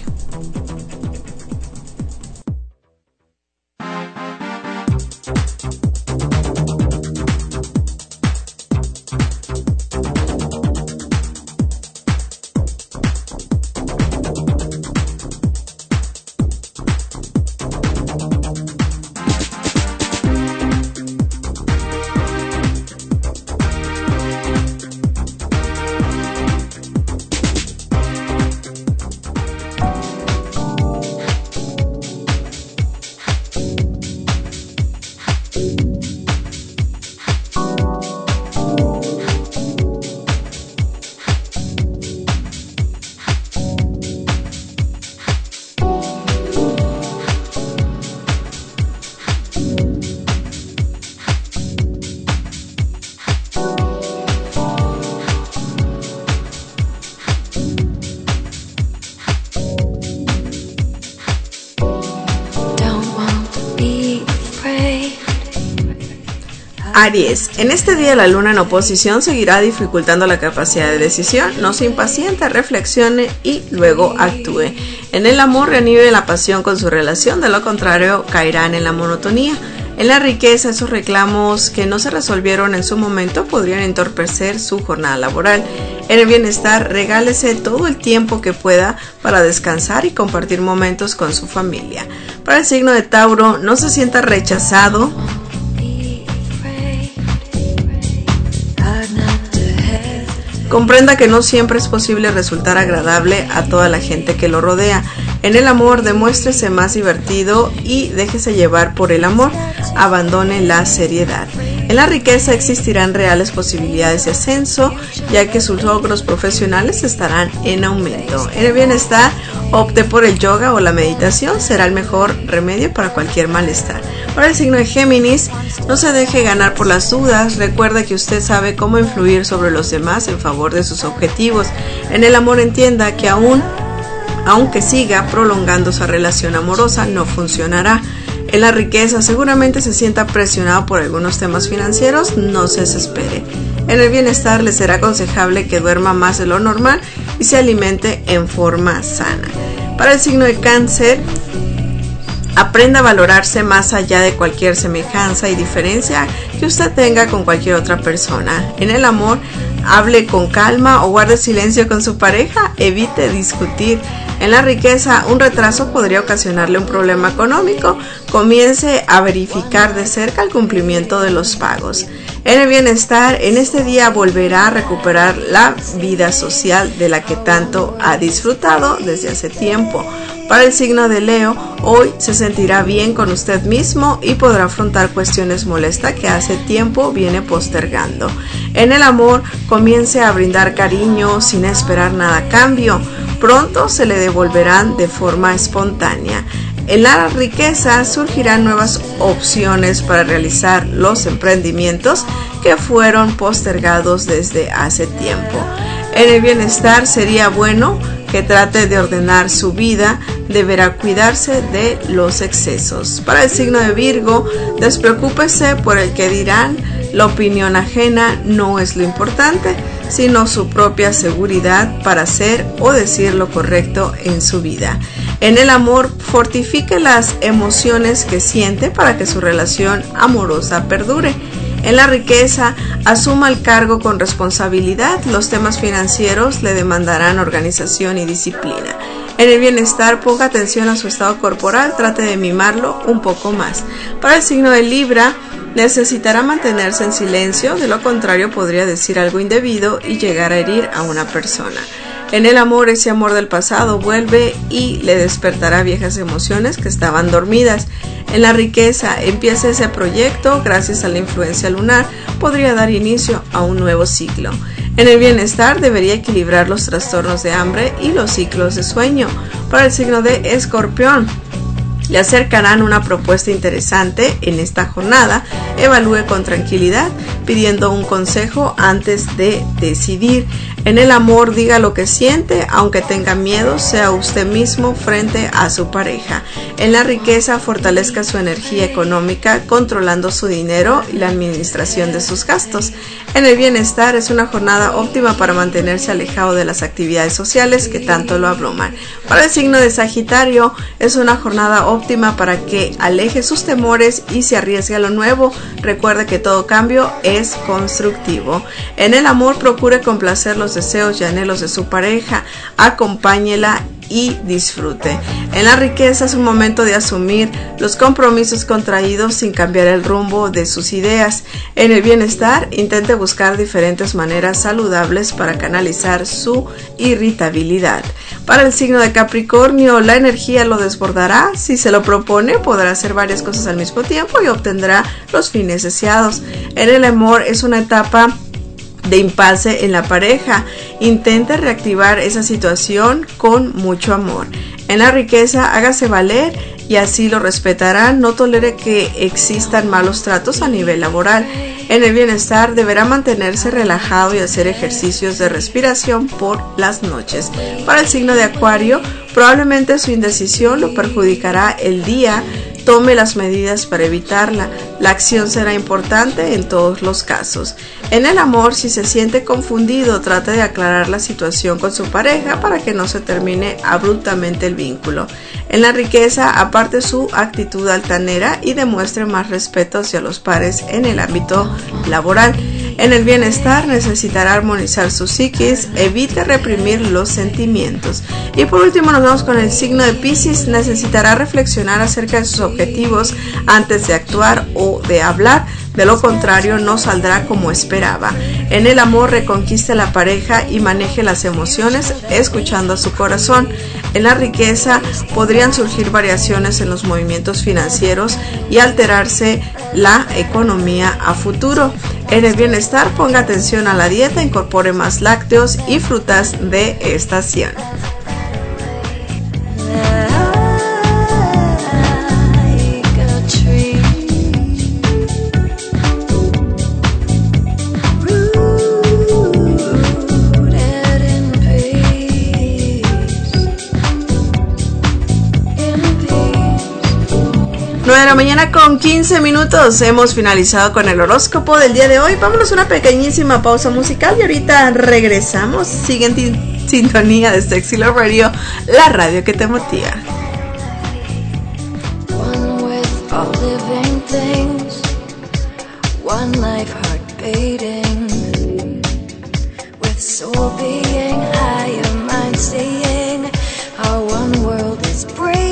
Aries, en este día la luna en oposición seguirá dificultando la capacidad de decisión. No se impaciente, reflexione y luego actúe. En el amor, reanive la pasión con su relación, de lo contrario caerán en la monotonía. En la riqueza, esos reclamos que no se resolvieron en su momento podrían entorpecer su jornada laboral. En el bienestar, regálese todo el tiempo que pueda para descansar y compartir momentos con su familia. Para el signo de Tauro, no se sienta rechazado. Comprenda que no siempre es posible resultar agradable a toda la gente que lo rodea. En el amor, demuéstrese más divertido y déjese llevar por el amor. Abandone la seriedad. En la riqueza existirán reales posibilidades de ascenso, ya que sus logros profesionales estarán en aumento. En el bienestar, opte por el yoga o la meditación, será el mejor remedio para cualquier malestar. Para el signo de Géminis, no se deje ganar por las dudas. Recuerda que usted sabe cómo influir sobre los demás en favor de sus objetivos. En el amor, entienda que aún, aunque siga prolongando su relación amorosa, no funcionará. En la riqueza, seguramente se sienta presionado por algunos temas financieros, no se desespere. En el bienestar, le será aconsejable que duerma más de lo normal y se alimente en forma sana. Para el signo de Cáncer, aprenda a valorarse más allá de cualquier semejanza y diferencia que usted tenga con cualquier otra persona. En el amor, hable con calma o guarde silencio con su pareja, evite discutir. En la riqueza, un retraso podría ocasionarle un problema económico. Comience a verificar de cerca el cumplimiento de los pagos. En el bienestar, en este día volverá a recuperar la vida social de la que tanto ha disfrutado desde hace tiempo. Para el signo de Leo, hoy se sentirá bien con usted mismo y podrá afrontar cuestiones molestas que hace tiempo viene postergando. En el amor, comience a brindar cariño sin esperar nada a cambio. Pronto se le devolverán de forma espontánea. En la riqueza surgirán nuevas opciones para realizar los emprendimientos que fueron postergados desde hace tiempo. En el bienestar, sería bueno que trate de ordenar su vida, deberá cuidarse de los excesos. Para el signo de Virgo, despreocúpese por el que dirán. La opinión ajena no es lo importante, sino su propia seguridad para hacer o decir lo correcto en su vida. En el amor, fortifique las emociones que siente para que su relación amorosa perdure. En la riqueza, asuma el cargo con responsabilidad. Los temas financieros le demandarán organización y disciplina. En el bienestar, ponga atención a su estado corporal, trate de mimarlo un poco más. Para el signo de Libra, necesitará mantenerse en silencio, de lo contrario podría decir algo indebido y llegar a herir a una persona. En el amor, ese amor del pasado vuelve y le despertará viejas emociones que estaban dormidas. En la riqueza, empieza ese proyecto, gracias a la influencia lunar, podría dar inicio a un nuevo ciclo. En el bienestar, debería equilibrar los trastornos de hambre y los ciclos de sueño. Para el signo de Escorpión, le acercarán una propuesta interesante en esta jornada. Evalúe con tranquilidad, pidiendo un consejo antes de decidir. En el amor, diga lo que siente, aunque tenga miedo, sea usted mismo frente a su pareja. En la riqueza, fortalezca su energía económica, controlando su dinero y la administración de sus gastos. En el bienestar, es una jornada óptima para mantenerse alejado de las actividades sociales que tanto lo abruman. Para el signo de Sagitario, es una jornada óptima para que aleje sus temores y se arriesgue a lo nuevo. Recuerde que todo cambio es constructivo. En el amor, procure complacer los deseos y anhelos de su pareja, acompáñela y disfrute. En la riqueza, es un momento de asumir los compromisos contraídos sin cambiar el rumbo de sus ideas. En el bienestar, intente buscar diferentes maneras saludables para canalizar su irritabilidad. Para el signo de Capricornio, la energía lo desbordará. Si se lo propone, podrá hacer varias cosas al mismo tiempo y obtendrá los fines deseados. En el amor, es una etapa de impasse en la pareja. Intente reactivar esa situación con mucho amor. En la riqueza, hágase valer y así lo respetarán. No tolere que existan malos tratos a nivel laboral. En el bienestar, deberá mantenerse relajado y hacer ejercicios de respiración por las noches. Para el signo de Acuario, probablemente su indecisión lo perjudicará el día. Tome las medidas para evitarla. La acción será importante en todos los casos. En el amor, si se siente confundido, trate de aclarar la situación con su pareja para que no se termine abruptamente el vínculo. En la riqueza, aparte su actitud altanera y demuestre más respeto hacia los pares en el ámbito laboral. En el bienestar, necesitará armonizar su psiquis, evite reprimir los sentimientos. Y por último nos vamos con el signo de Piscis. Necesitará reflexionar acerca de sus objetivos antes de actuar o de hablar, de lo contrario no saldrá como esperaba. En el amor, reconquiste a la pareja y maneje las emociones escuchando a su corazón. En la riqueza, podrían surgir variaciones en los movimientos financieros y alterarse la economía a futuro. En el bienestar, ponga atención a la dieta, incorpore más lácteos y frutas de estación. nueve de la mañana con quince minutos. Hemos finalizado con el horóscopo del día de hoy. Vámonos a una pequeñísima pausa musical y ahorita regresamos. Siguen en sintonía de Sexy Love Radio, la radio que te motiva. One with all living things, one life heart beating, with soul being higher, mind seeing, our one world is breathing.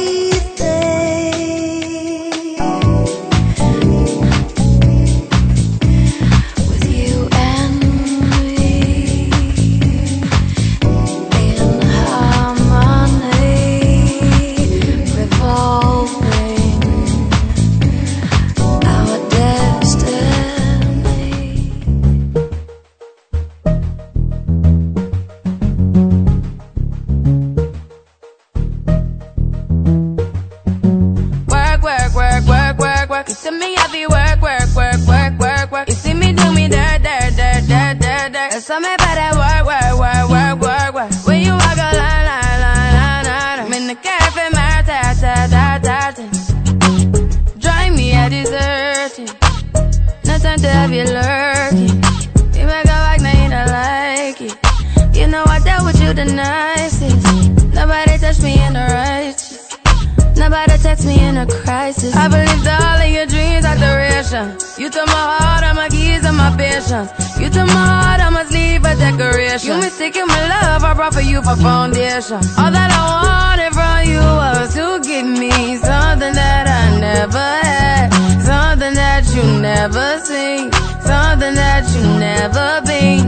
You see me heavy work, work, work, work, work, work. You see me do me dirt, dirt, dirt, dirt, dirt, dirt. And some me better work, work, work, work, work, work. When you walk a line, line, line, line, line. I'm in the cafe, my ta, ta, ta, ta, ta. Drive me a deserting. No time to have you lurking. You make a walk, now you don't like it. You know I dealt with you the nicest. Nobody touched me in the righteous. Nobody text me in a crisis. I believed all of your dreams are duration. You took my heart, all my keys, and my patience. You took my heart, I must leave a decoration. You mistaken my love, I brought for you for foundation. All that I wanted from you was to give me something that I never had, something that you never seen, something that you never been.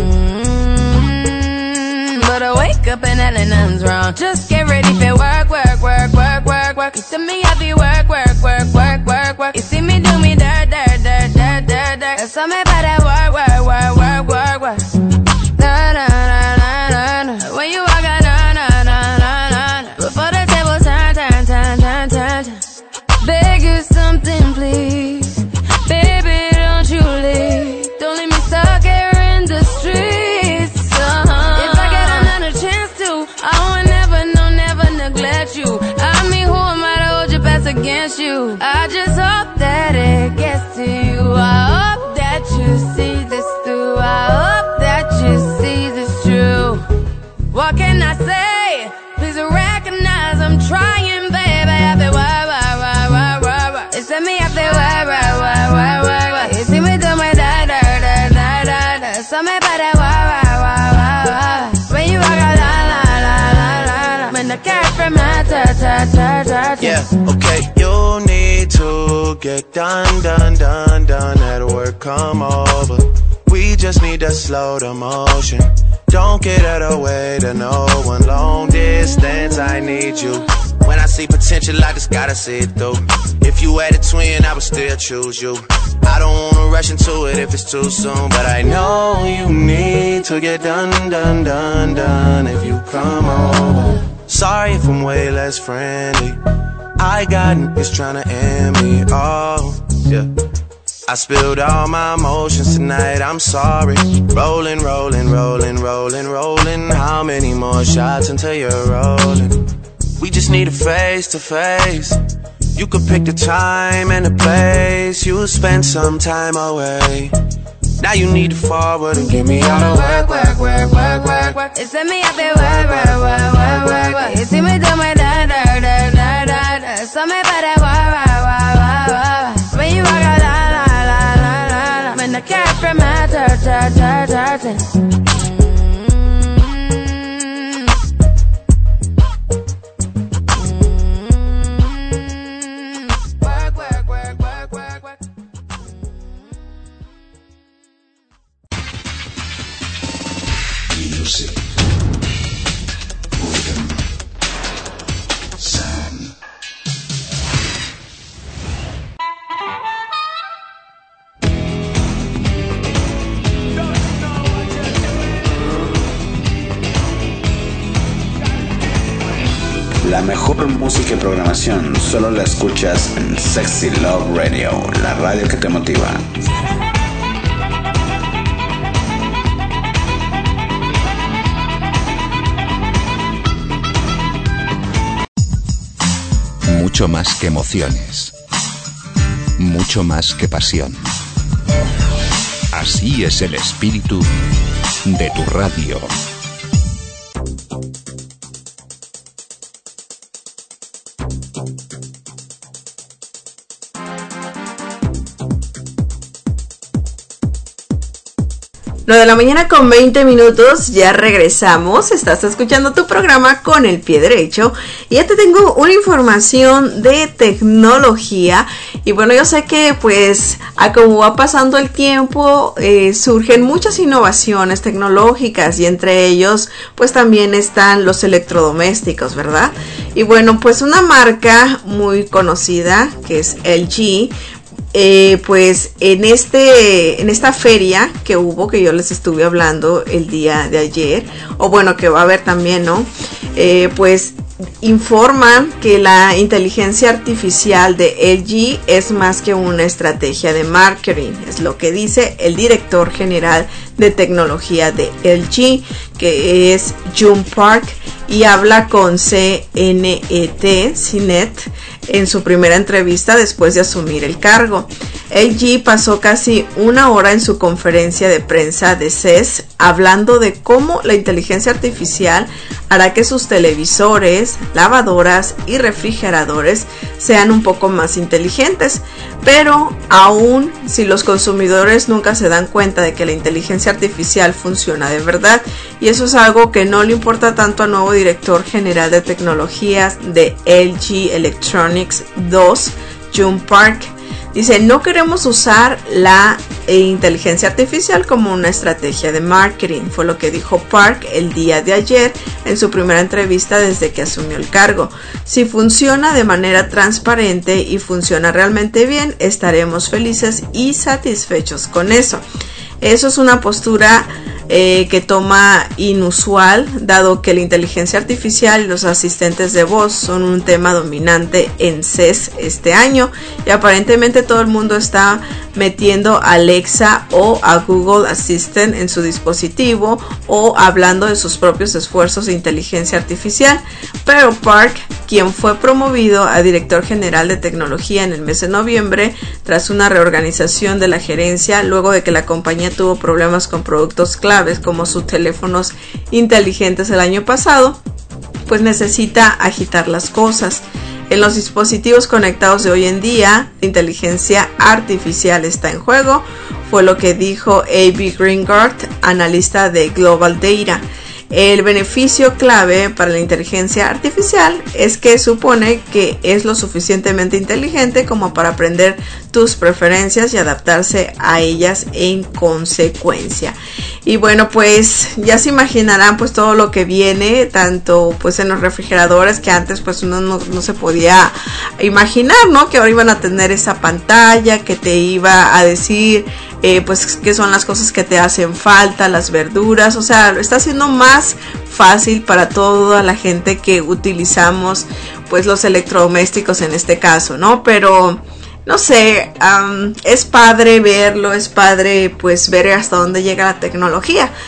Mm-hmm. But I wake up and hell nothing's wrong. Just get ready for work, work, work, work, work, work. You see me happy work, work, work, work, work, work. You see me do me dirt, dirt, dirt, dirt, dirt, dirt. And some me better work, work, work, work, work, work. Na na na na na na. When you walk out, na na na na na na. Before the table turn, turn, turn, turn, turn, turn. Beg you something, please, baby, don't you leave. Don't leave me stuck here in the streets. Uh-huh. If I get another chance to, I will never, no, never neglect you. I mean, who am I to hold your best against you? I just hope that it gets to you. I hope that you see this through. I hope that you see this true. What can I say? Please recognize I'm trying, baby. I feel why, why, why, why, why, why. It's me, I feel why, why, why, why, why, why. You see me do my da, da, da, da, da, da. So me better why, why, why, why, why. When you walk out, la, la, la, la, la, la. When the cat from my ta, ta, ta, ta, ta. Yeah, okay, you need to get done, done, done, done. At work, come over. We just need to slow the motion. Don't get out of the way to no one. Long distance, I need you. When I see potential, I just gotta see it through. If you had a twin, I would still choose you. I don't wanna rush into it if it's too soon, but I know you need to get done, done, done, done. If you come over, sorry if I'm way less friendly. I got niggas tryna end me, oh, yeah. I spilled all my emotions tonight, I'm sorry. Rolling, rolling, rolling, rolling, rolling. How many more shots until you're rolling? We just need a face to face. You could pick the time and the place. You'll spend some time away. Now you need to forward and give me all the work, work, work, work, work, work. You send me up there, work, work, work, work, work, work. You see me do my da da da da da da. So me better work, work, work, work, work. When you walk out, la la la la la la. When the cat from my dirt, dirt, dirt, dirt, dirt. La mejor música y programación solo la escuchas en Sexy Love Radio, la radio que te motiva. Mucho más que emociones, mucho más que pasión. Así es el espíritu de tu radio. nueve de la mañana con veinte minutos, ya regresamos. Estás escuchando tu programa Con el Pie Derecho y ya te tengo una información de tecnología. Y bueno, yo sé que pues a como va pasando el tiempo eh, surgen muchas innovaciones tecnológicas y entre ellos pues también están los electrodomésticos, ¿verdad? Y bueno, pues una marca muy conocida que es L G, Eh, pues en este en esta feria que hubo, que yo les estuve hablando el día de ayer, o bueno, que va a haber también, ¿no? Eh, pues informan que la inteligencia artificial de L G es más que una estrategia de marketing, es lo que dice el director general de tecnología de L G, que es Jun Park, y habla con C N E T, C N E T, en su primera entrevista después de asumir el cargo. L G pasó casi una hora en su conferencia de prensa de C E S hablando de cómo la inteligencia artificial hará que sus televisores, lavadoras y refrigeradores sean un poco más inteligentes. Pero aún si los consumidores nunca se dan cuenta de que la inteligencia artificial funciona de verdad, y eso es algo que no le importa tanto al nuevo director general de tecnologías de L G Electronics dos, Jun Park. Dice, no queremos usar la eh, inteligencia artificial como una estrategia de marketing, fue lo que dijo Park el día de ayer en su primera entrevista desde que asumió el cargo. Si funciona de manera transparente y funciona realmente bien, estaremos felices y satisfechos con eso. Eso es una postura eh, que toma inusual, dado que la inteligencia artificial y los asistentes de voz son un tema dominante en C E S este año, y aparentemente todo el mundo está metiendo a Alexa o a Google Assistant en su dispositivo o hablando de sus propios esfuerzos de inteligencia artificial. Pero Park, quien fue promovido a director general de tecnología en el mes de noviembre tras una reorganización de la gerencia luego de que la compañía tuvo problemas con productos claves como sus teléfonos inteligentes el año pasado, pues necesita agitar las cosas. En los dispositivos conectados de hoy en día, la inteligencia artificial está en juego, fue lo que dijo A B Greengard, analista de Global Data. El beneficio clave para la inteligencia artificial es que supone que es lo suficientemente inteligente como para aprender tus preferencias y adaptarse a ellas en consecuencia. Y bueno, pues ya se imaginarán pues todo lo que viene, tanto pues en los refrigeradores, que antes pues uno no, no se podía imaginar, ¿no? Que ahora iban a tener esa pantalla que te iba a decir Eh, pues qué son las cosas que te hacen falta, las verduras, o sea, lo está haciendo más fácil para toda la gente que utilizamos pues los electrodomésticos en este caso, ¿no? Pero no sé, um, es padre verlo, es padre pues ver hasta dónde llega la tecnología.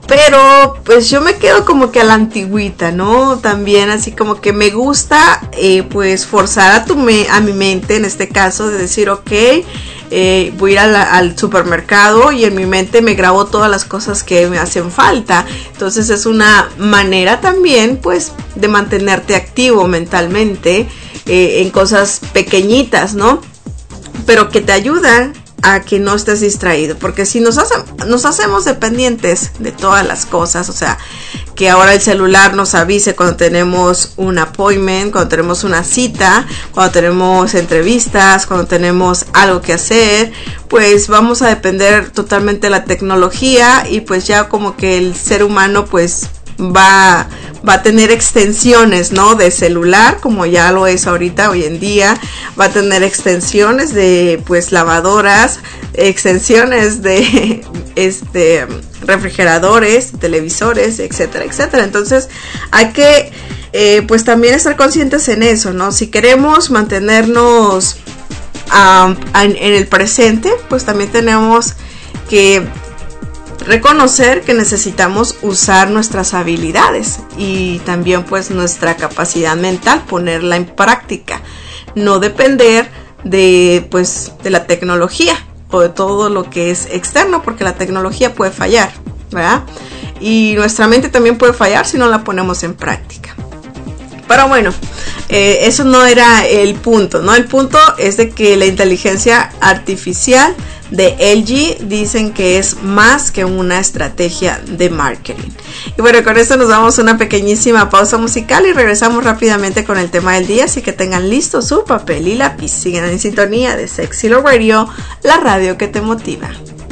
pero pues yo me quedo como que a la antigüita, ¿no? También así como que me gusta eh, pues forzar a, tu me a mi mente, en este caso, de decir, ok, eh, voy a ir a la, al supermercado y en mi mente me grabo todas las cosas que me hacen falta. Entonces es una manera también pues de mantenerte activo mentalmente eh, en cosas pequeñitas, ¿no? Pero que te ayudan a que no estés distraído, porque si nos, hace, nos hacemos dependientes de todas las cosas, o sea, que ahora el celular nos avise cuando tenemos un appointment, cuando tenemos una cita, cuando tenemos entrevistas, cuando tenemos algo que hacer, pues vamos a depender totalmente de la tecnología y pues ya como que el ser humano pues va, va a tener extensiones, ¿no? De celular, como ya lo es ahorita, hoy en día, va a tener extensiones de, pues, lavadoras, extensiones de, este, refrigeradores, televisores, etcétera, etcétera. Entonces, hay que, eh, pues, también estar conscientes en eso, ¿no? Si queremos mantenernos um, en, en el presente, pues, también tenemos que reconocer que necesitamos usar nuestras habilidades y también pues nuestra capacidad mental, ponerla en práctica, no depender de pues de la tecnología o de todo lo que es externo, porque la tecnología puede fallar, ¿verdad? Y nuestra mente también puede fallar si no la ponemos en práctica. Pero bueno, eh, eso no era el punto, ¿no? El punto es de que la inteligencia artificial de L G dicen que es más que una estrategia de marketing. Y bueno, con esto nos damos una pequeñísima pausa musical y regresamos rápidamente con el tema del día, así que tengan listo su papel y lápiz. Sigan en sintonía de Sexy Love Radio, la radio que te motiva.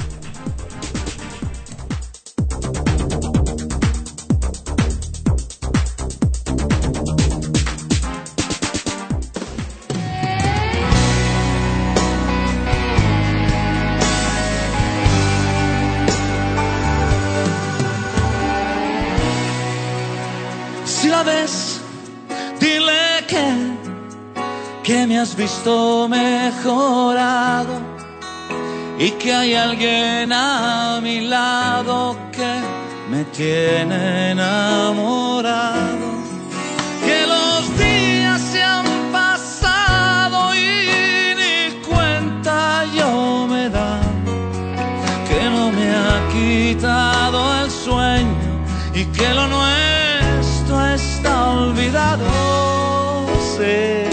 Que me has visto mejorado y que hay alguien a mi lado que me tiene enamorado. Que los días se han pasado y ni cuenta yo me da, que no me ha quitado el sueño y que lo nuestro está olvidado. Sí.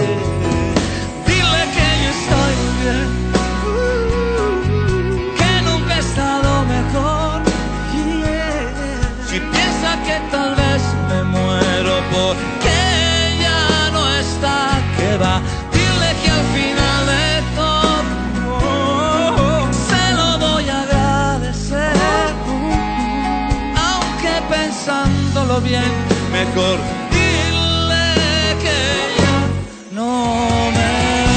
Tal vez me muero porque ya no está, que va. Dile que al final de todo se lo voy a agradecer, aunque pensándolo bien, mejor dile que ya no me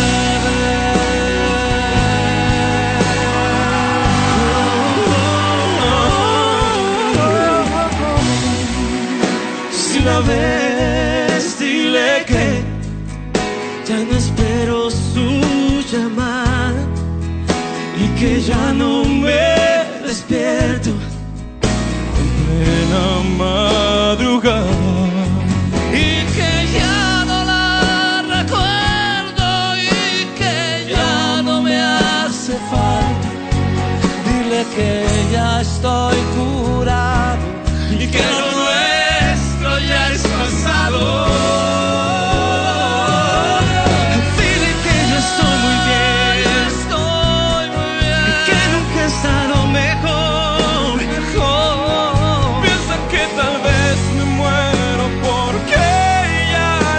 la vez, dile que ya no espero su llamada y que ya no me despierto en plena madrugada y que ya no la recuerdo y que ya no me hace falta. Dile que ya estoy curado y que lo nuestro ya es pasado. Dile que yo estoy muy bien, estoy muy bien, y que nunca he estado mejor, mejor. Piensa que tal vez me muero porque ya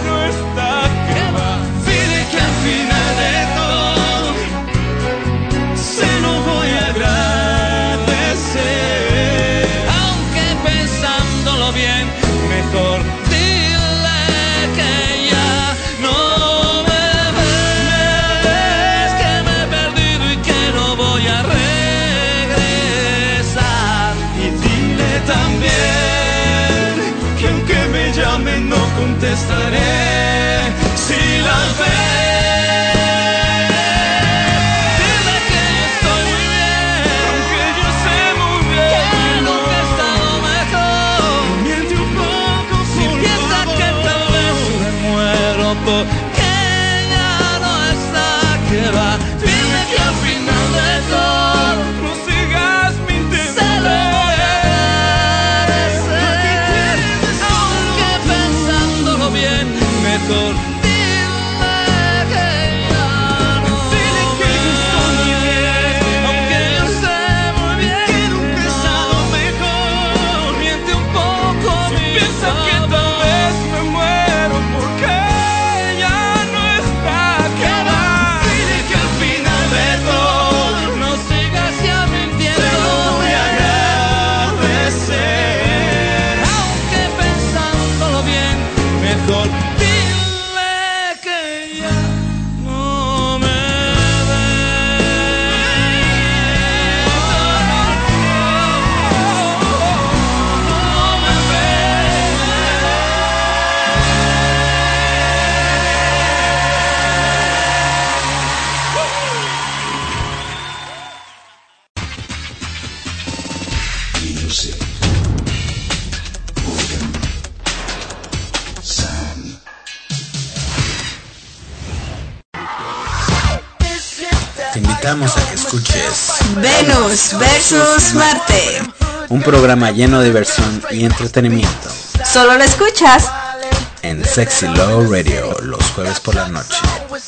te invitamos a que escuches Venus versus Marte, un programa lleno de diversión y entretenimiento. Solo lo escuchas en Sexy Love Radio los jueves por la noche.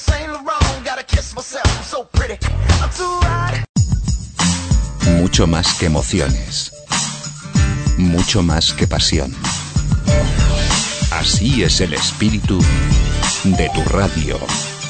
Mucho más que emociones, mucho más que pasión. Así es el espíritu de tu radio.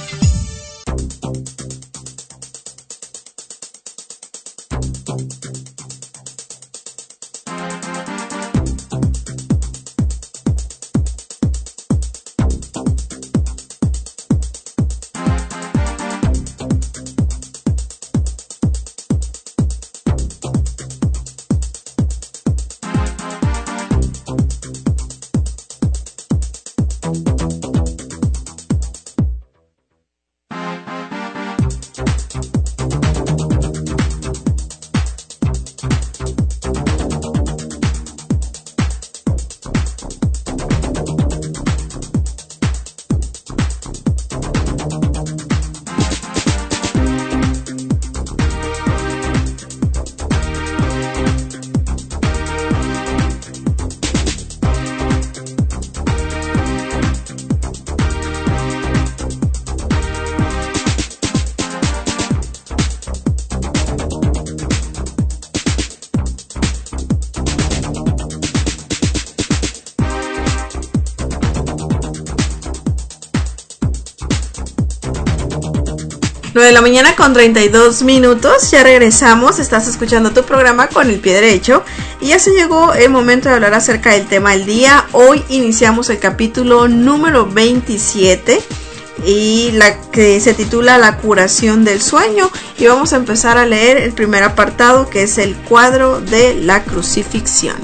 nueve de la mañana con treinta y dos minutos, ya regresamos, estás escuchando tu programa Con el Pie Derecho y ya se llegó el momento de hablar acerca del tema del día. Hoy iniciamos el capítulo número veintisiete y la que se titula La curación del sueño, y vamos a empezar a leer el primer apartado, que es el cuadro de la crucifixión.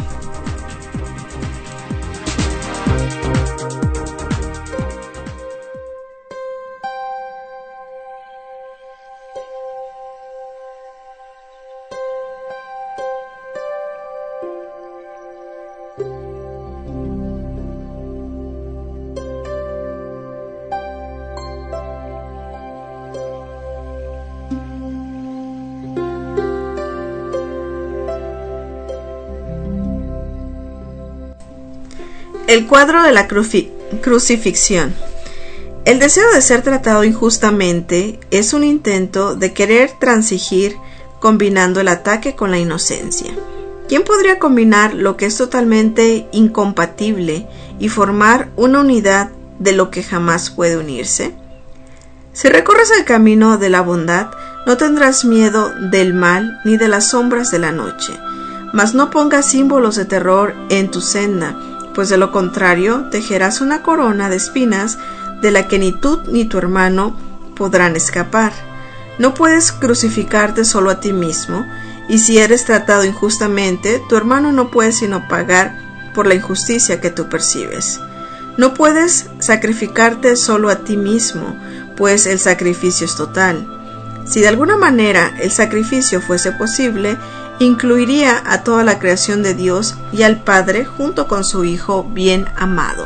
El cuadro de la cruci- crucifixión. El deseo de ser tratado injustamente es un intento de querer transigir combinando el ataque con la inocencia. ¿Quién podría combinar lo que es totalmente incompatible y formar una unidad de lo que jamás puede unirse? Si recorres el camino de la bondad, no tendrás miedo del mal ni de las sombras de la noche, mas no pongas símbolos de terror en tu senda, pues de lo contrario tejerás una corona de espinas de la que ni tú ni tu hermano podrán escapar. No puedes crucificarte solo a ti mismo, y si eres tratado injustamente, tu hermano no puede sino pagar por la injusticia que tú percibes. No puedes sacrificarte solo a ti mismo, pues el sacrificio es total. Si de alguna manera el sacrificio fuese posible, incluiría a toda la creación de Dios y al Padre junto con su Hijo bien amado.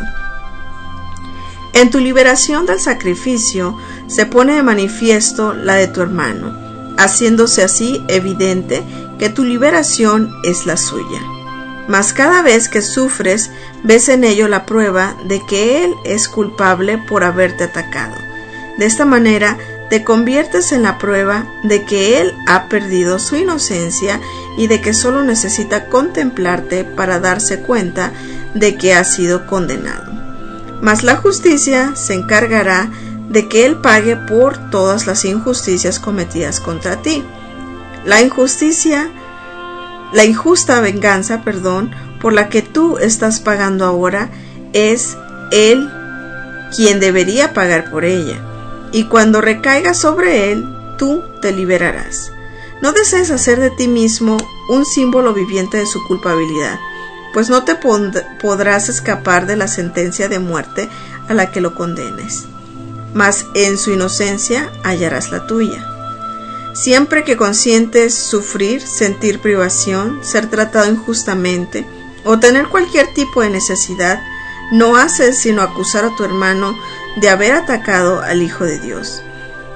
En tu liberación del sacrificio se pone de manifiesto la de tu hermano, haciéndose así evidente que tu liberación es la suya. Mas cada vez que sufres, ves en ello la prueba de que él es culpable por haberte atacado. De esta manera, te conviertes en la prueba de que él ha perdido su inocencia y de que solo necesita contemplarte para darse cuenta de que ha sido condenado. Mas la justicia se encargará de que él pague por todas las injusticias cometidas contra ti. La injusticia, la injusta venganza, perdón, por la que tú estás pagando ahora, es él quien debería pagar por ella. Y cuando recaiga sobre él, tú te liberarás. No desees hacer de ti mismo un símbolo viviente de su culpabilidad, pues no te pod- podrás escapar de la sentencia de muerte a la que lo condenes. Mas en su inocencia hallarás la tuya. Siempre que consientes sufrir, sentir privación, ser tratado injustamente o tener cualquier tipo de necesidad, no haces sino acusar a tu hermano de haber atacado al Hijo de Dios.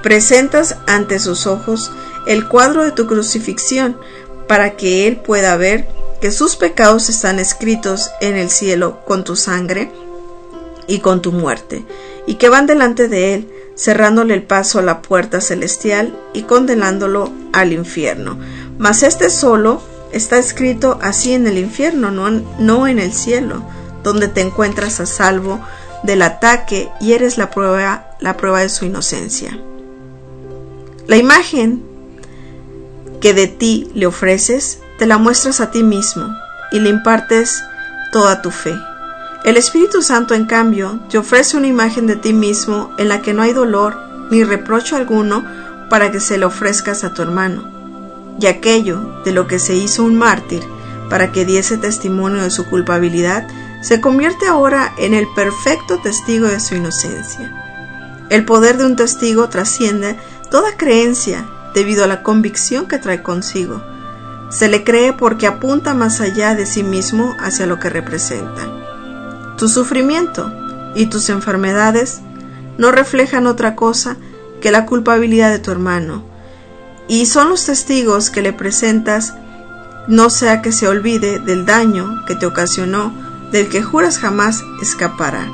Presentas ante sus ojos el cuadro de tu crucifixión para que él pueda ver que sus pecados están escritos en el cielo con tu sangre y con tu muerte, y que van delante de él, cerrándole el paso a la puerta celestial y condenándolo al infierno. Mas este solo está escrito así en el infierno, no, no en el cielo, donde te encuentras a salvo del ataque y eres la prueba, la prueba de su inocencia. La imagen que de ti le ofreces, te la muestras a ti mismo y le impartes toda tu fe. El Espíritu Santo, en cambio, te ofrece una imagen de ti mismo en la que no hay dolor ni reprocho alguno para que se le ofrezcas a tu hermano. Y aquello de lo que se hizo un mártir para que diese testimonio de su culpabilidad, se convierte ahora en el perfecto testigo de su inocencia. El poder de un testigo trasciende toda creencia debido a la convicción que trae consigo. Se le cree porque apunta más allá de sí mismo hacia lo que representa. Tu sufrimiento y tus enfermedades no reflejan otra cosa que la culpabilidad de tu hermano, y son los testigos que le presentas, no sea que se olvide del daño que te ocasionó, del que juras jamás escapará.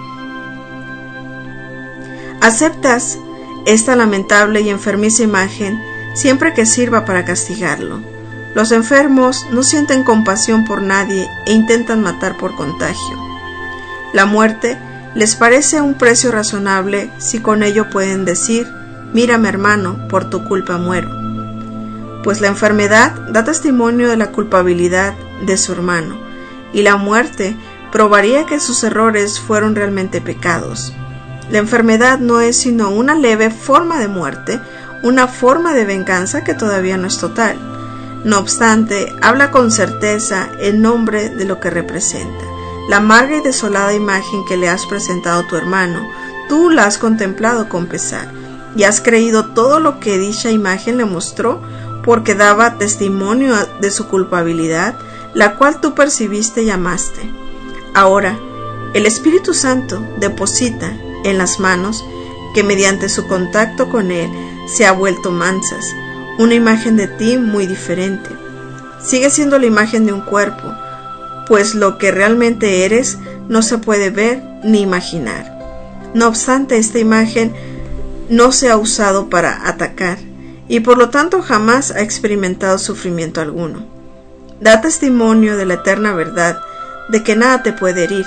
Aceptas esta lamentable y enfermiza imagen siempre que sirva para castigarlo. Los enfermos no sienten compasión por nadie e intentan matar por contagio. La muerte les parece un precio razonable si con ello pueden decir: mírame, hermano, por tu culpa muero. Pues la enfermedad da testimonio de la culpabilidad de su hermano, y la muerte probaría que sus errores fueron realmente pecados. La enfermedad no es sino una leve forma de muerte, una forma de venganza que todavía no es total. No obstante, habla con certeza en nombre de lo que representa. La amarga y desolada imagen que le has presentado a tu hermano, tú la has contemplado con pesar, y has creído todo lo que dicha imagen le mostró, porque daba testimonio de su culpabilidad, la cual tú percibiste y amaste. Ahora, el Espíritu Santo deposita en las manos, que mediante su contacto con él se ha vuelto mansas, una imagen de ti muy diferente. Sigue siendo la imagen de un cuerpo, pues lo que realmente eres no se puede ver ni imaginar. No obstante, esta imagen no se ha usado para atacar, y por lo tanto jamás ha experimentado sufrimiento alguno. Da testimonio de la eterna verdad, de que nada te puede herir,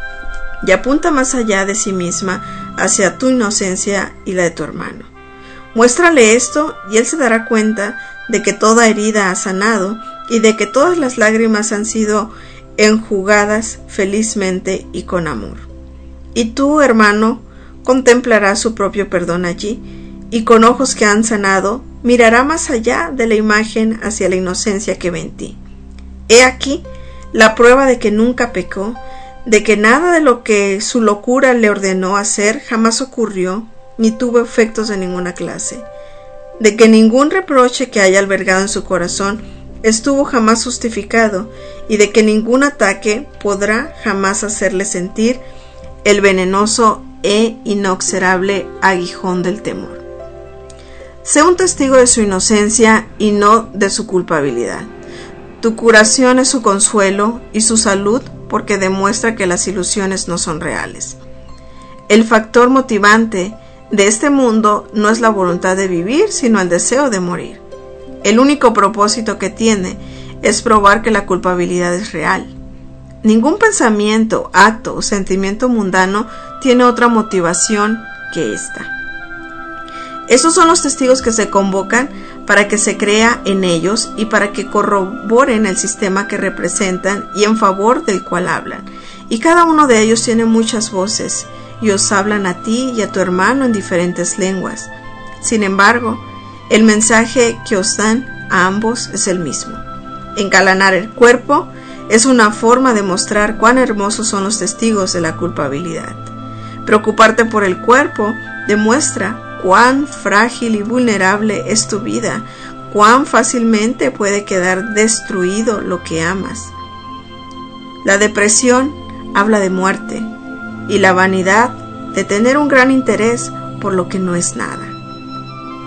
y apunta más allá de sí misma hacia tu inocencia y la de tu hermano. Muéstrale esto y él se dará cuenta de que toda herida ha sanado y de que todas las lágrimas han sido enjugadas felizmente y con amor. Y tú, hermano, contemplarás su propio perdón allí, y con ojos que han sanado, mirará más allá de la imagen hacia la inocencia que ve en ti. He aquí la prueba de que nunca pecó, de que nada de lo que su locura le ordenó hacer jamás ocurrió, ni tuvo efectos de ninguna clase, de que ningún reproche que haya albergado en su corazón estuvo jamás justificado, y de que ningún ataque podrá jamás hacerle sentir el venenoso e inexorable aguijón del temor. Sé un testigo de su inocencia y no de su culpabilidad. Tu curación es su consuelo y su salud, porque demuestra que las ilusiones no son reales. El factor motivante de este mundo no es la voluntad de vivir, sino el deseo de morir. El único propósito que tiene es probar que la culpabilidad es real. Ningún pensamiento, acto o sentimiento mundano tiene otra motivación que esta. Esos son los testigos que se convocan para que se crea en ellos y para que corroboren el sistema que representan y en favor del cual hablan. Y cada uno de ellos tiene muchas voces, y os hablan a ti y a tu hermano en diferentes lenguas. Sin embargo, el mensaje que os dan a ambos es el mismo. Engalanar el cuerpo es una forma de mostrar cuán hermosos son los testigos de la culpabilidad. Preocuparte por el cuerpo demuestra cuán frágil y vulnerable es tu vida, cuán fácilmente puede quedar destruido lo que amas. La depresión habla de muerte, y la vanidad de tener un gran interés por lo que no es nada.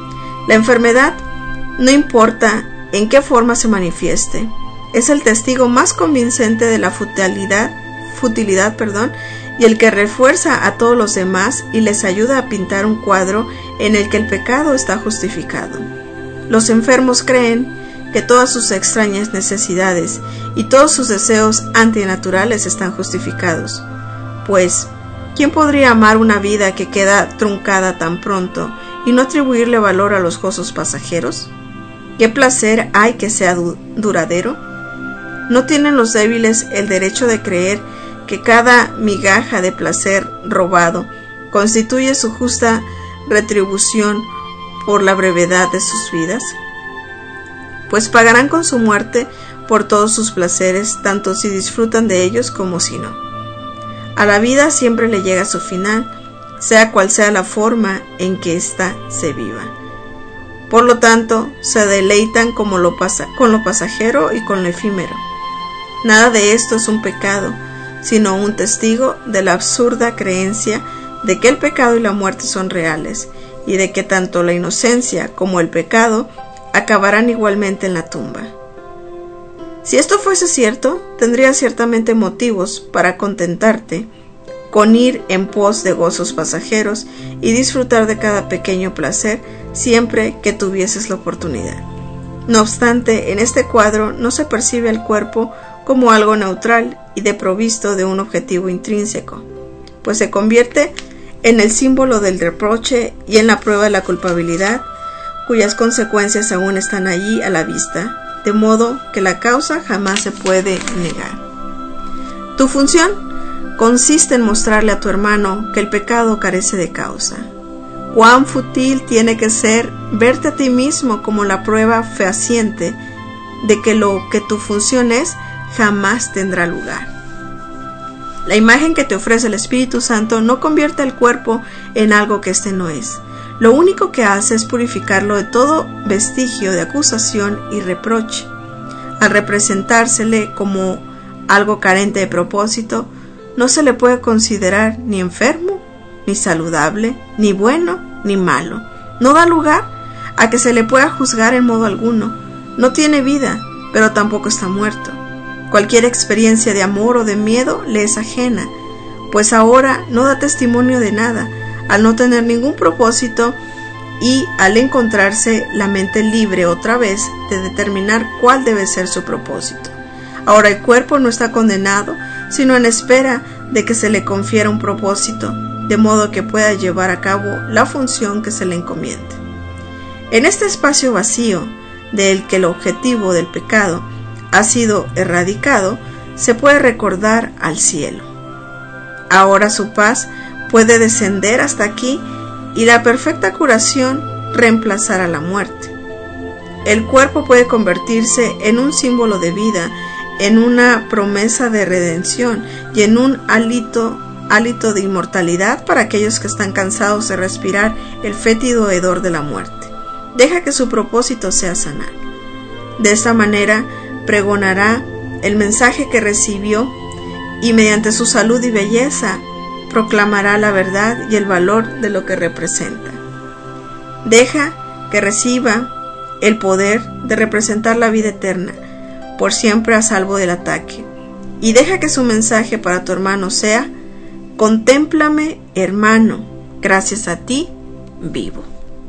La enfermedad, no importa en qué forma se manifieste, es el testigo más convincente de la futilidad, futilidad, perdón, y el que refuerza a todos los demás y les ayuda a pintar un cuadro en el que el pecado está justificado. Los enfermos creen que todas sus extrañas necesidades y todos sus deseos antinaturales están justificados, pues, ¿quién podría amar una vida que queda truncada tan pronto y no atribuirle valor a los gozos pasajeros? ¿Qué placer hay que sea du- duradero? ¿No tienen los débiles el derecho de creer que cada migaja de placer robado constituye su justa retribución por la brevedad de sus vidas? Pues pagarán con su muerte por todos sus placeres, tanto si disfrutan de ellos como si no. A la vida siempre le llega su final, sea cual sea la forma en que ésta se viva. Por lo tanto, se deleitan como lo pasa, con lo pasajero y con lo efímero. Nada de esto es un pecado, sino un testigo de la absurda creencia de que el pecado y la muerte son reales, y de que tanto la inocencia como el pecado acabarán igualmente en la tumba. Si esto fuese cierto, tendrías ciertamente motivos para contentarte con ir en pos de gozos pasajeros y disfrutar de cada pequeño placer siempre que tuvieses la oportunidad. No obstante, en este cuadro no se percibe el cuerpo como algo neutral y desprovisto de un objetivo intrínseco, pues se convierte en el símbolo del reproche y en la prueba de la culpabilidad, cuyas consecuencias aún están allí a la vista, de modo que la causa jamás se puede negar. Tu función consiste en mostrarle a tu hermano que el pecado carece de causa. Cuán fútil tiene que ser verte a ti mismo como la prueba fehaciente de que lo que tu función es jamás tendrá lugar. La imagen que te ofrece el Espíritu Santo no convierte el cuerpo en algo que éste no es. Lo único que hace es purificarlo de todo vestigio de acusación y reproche. Al representársele como algo carente de propósito, no se le puede considerar ni enfermo, ni saludable, ni bueno, ni malo. No da lugar a que se le pueda juzgar en modo alguno. No tiene vida, pero tampoco está muerto. Cualquier experiencia de amor o de miedo le es ajena, pues ahora no da testimonio de nada, al no tener ningún propósito y al encontrarse la mente libre otra vez de determinar cuál debe ser su propósito. Ahora el cuerpo no está condenado, sino en espera de que se le confiera un propósito, de modo que pueda llevar a cabo la función que se le encomiende. En este espacio vacío, del que el objetivo del pecado ha sido erradicado, se puede recordar al cielo. Ahora su paz puede descender hasta aquí y la perfecta curación reemplazar a la muerte. El cuerpo puede convertirse en un símbolo de vida, en una promesa de redención y en un hálito, hálito de inmortalidad para aquellos que están cansados de respirar el fétido hedor de la muerte. Deja que su propósito sea sanar. De esta manera pregonará el mensaje que recibió y mediante su salud y belleza proclamará la verdad y el valor de lo que representa. Deja que reciba el poder de representar la vida eterna, por siempre a salvo del ataque, y deja que su mensaje para tu hermano sea: contémplame, hermano, gracias a ti vivo.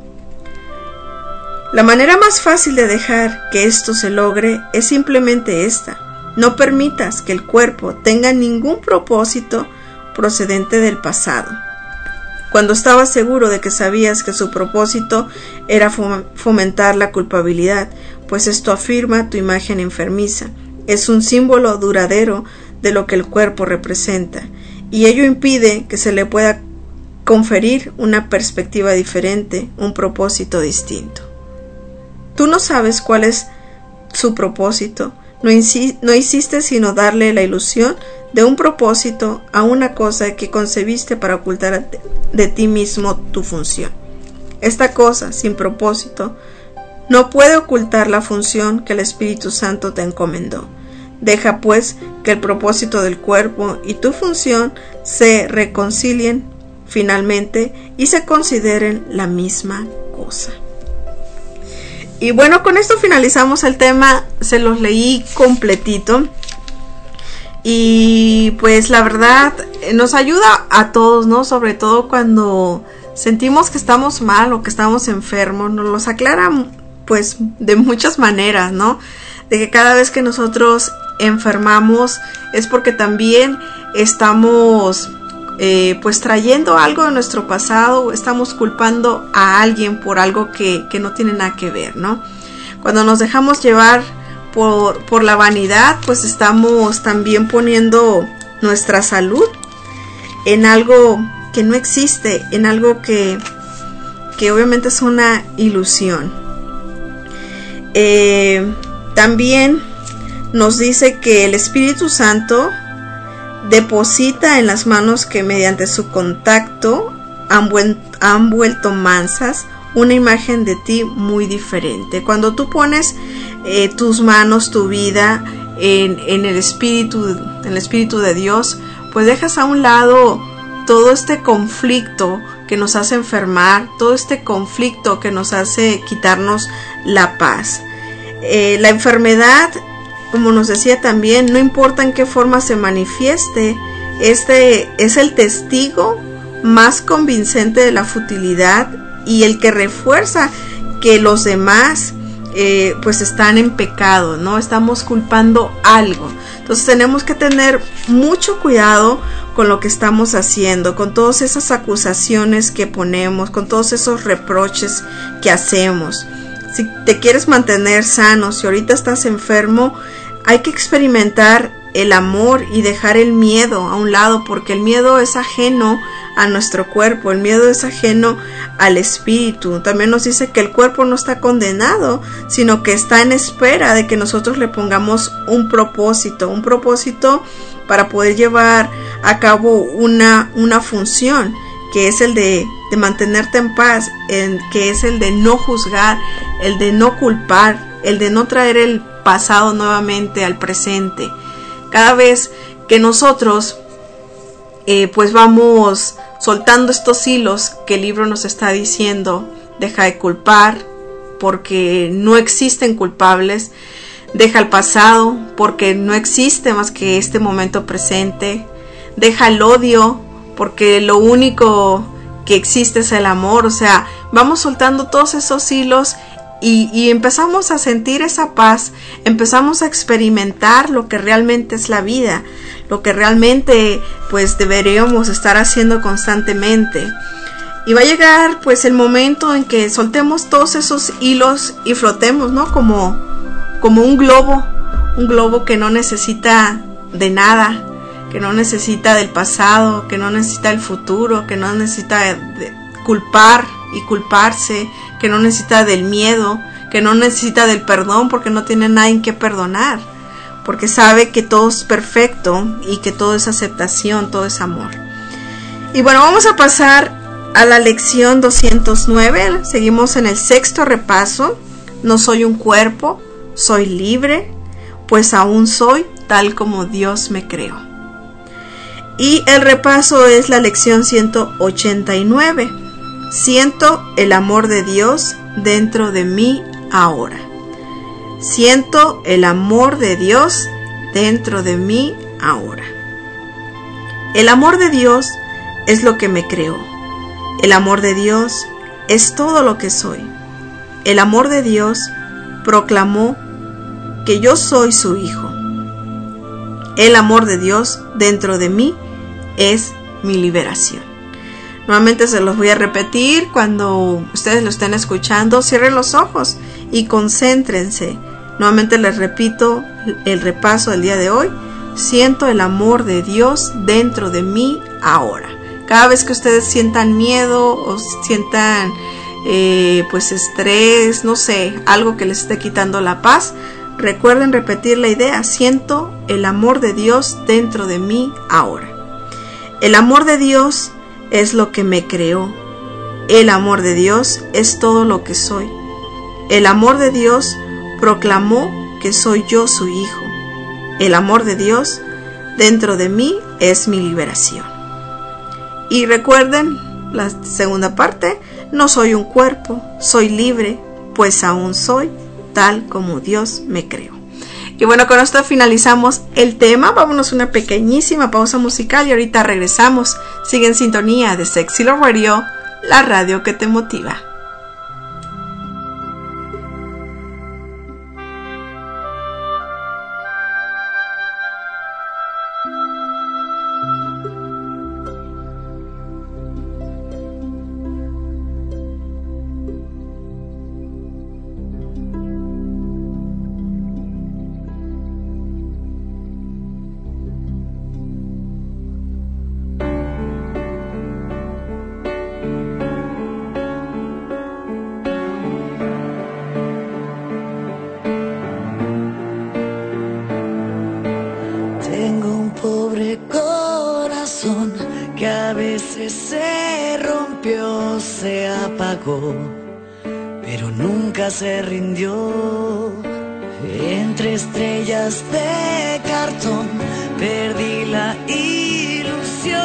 La manera más fácil de dejar que esto se logre es simplemente esta: no permitas que el cuerpo tenga ningún propósito procedente del pasado. Cuando estabas seguro de que sabías que su propósito era fomentar la culpabilidad, pues esto afirma tu imagen enfermiza, es un símbolo duradero de lo que el cuerpo representa, y ello impide que se le pueda conferir una perspectiva diferente, un propósito distinto. Tú no sabes cuál es su propósito, no, insi- no hiciste sino darle la ilusión de un propósito a una cosa que concebiste para ocultar de ti mismo tu función. Esta cosa, sin propósito, no puede ocultar la función que el Espíritu Santo te encomendó. Deja pues que el propósito del cuerpo y tu función se reconcilien finalmente y se consideren la misma cosa. y bueno, con esto finalizamos el tema. Se los leí completito. Y pues la verdad nos ayuda a todos, ¿no? Sobre todo cuando sentimos que estamos mal o que estamos enfermos. Nos los aclara pues de muchas maneras, ¿no? De que cada vez que nosotros enfermamos es porque también estamos eh, pues trayendo algo de nuestro pasado, estamos culpando a alguien por algo que, que no tiene nada que ver, ¿no? Cuando nos dejamos llevar por, por la vanidad, pues estamos también poniendo nuestra salud en algo que no existe, en algo que, que obviamente es una ilusión. Eh, también nos dice que el Espíritu Santo deposita en las manos que mediante su contacto han, buen, han vuelto mansas una imagen de ti muy diferente. Cuando tú pones eh, tus manos, tu vida en, en el Espíritu, en el Espíritu de Dios, pues dejas a un lado todo este conflicto que nos hace enfermar, todo este conflicto que nos hace quitarnos la paz. Eh, la enfermedad, como nos decía también, no importa en qué forma se manifieste, este es el testigo más convincente de la futilidad y el que refuerza que los demás eh, pues están en pecado, ¿no? Estamos culpando algo. Entonces tenemos que tener mucho cuidado con lo que estamos haciendo, con todas esas acusaciones que ponemos, con todos esos reproches que hacemos. Si te quieres mantener sano, si ahorita estás enfermo, hay que experimentar el amor y dejar el miedo a un lado, porque el miedo es ajeno a nuestro cuerpo, el miedo es ajeno al espíritu. También nos dice que el cuerpo no está condenado, sino que está en espera de que nosotros le pongamos un propósito, un propósito para poder llevar a cabo una, una función, que es el de, de mantenerte en paz, en, que es el de no juzgar, el de no culpar, el de no traer el pasado nuevamente al presente. Cada vez que nosotros eh, pues vamos soltando estos hilos que el libro nos está diciendo, deja de culpar porque no existen culpables, deja el pasado porque no existe más que este momento presente, deja el odio porque lo único que existe es el amor. O sea, vamos soltando todos esos hilos Y, y empezamos a sentir esa paz, empezamos a experimentar lo que realmente es la vida, lo que realmente pues deberíamos estar haciendo constantemente. Y va a llegar pues el momento en que soltemos todos esos hilos y flotemos, ¿no? Como, como un globo, un globo que no necesita de nada, que no necesita del pasado, que no necesita del futuro, que no necesita de, de culpar y culparse, que no necesita del miedo, que no necesita del perdón porque no tiene nadie que perdonar, porque sabe que todo es perfecto y que todo es aceptación, todo es amor. Y bueno, vamos a pasar a la lección doscientos nueve, seguimos en el sexto repaso. No soy un cuerpo, soy libre, pues aún soy tal como Dios me creó. Y el repaso es la lección ciento ochenta y nueve. Siento el amor de Dios dentro de mí ahora. Siento el amor de Dios dentro de mí ahora. El amor de Dios es lo que me creó. El amor de Dios es todo lo que soy. El amor de Dios proclamó que yo soy su hijo. El amor de Dios dentro de mí es mi liberación. Nuevamente se los voy a repetir. Cuando ustedes lo estén escuchando, cierren los ojos y concéntrense. Nuevamente les repito el repaso del día de hoy. Siento el amor de Dios dentro de mí ahora. Cada vez que ustedes sientan miedo o sientan eh, pues estrés, no sé, algo que les esté quitando la paz, recuerden repetir la idea. Siento el amor de Dios dentro de mí ahora. El amor de Dios es lo que me creó. El amor de Dios es todo lo que soy. El amor de Dios proclamó que soy yo su hijo. El amor de Dios dentro de mí es mi liberación. Y recuerden la segunda parte. No soy un cuerpo, soy libre, pues aún soy tal como Dios me creó. Y bueno, con esto finalizamos el tema. Vámonos a una pequeñísima pausa musical y ahorita regresamos. Sigue en sintonía de Sexy Love Radio, la radio que te motiva. Pero nunca se rindió. Entre estrellas de cartón perdí la ilusión.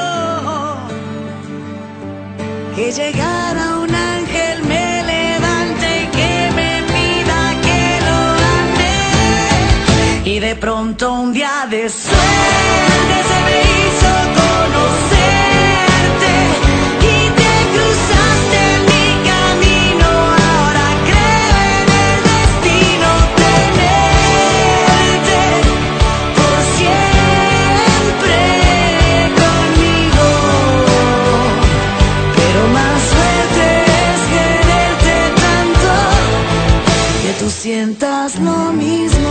Que llegara un ángel me levante y que me pida que lo ame. Y de pronto un día de suerte se me hizo conocer. Sientas lo mismo.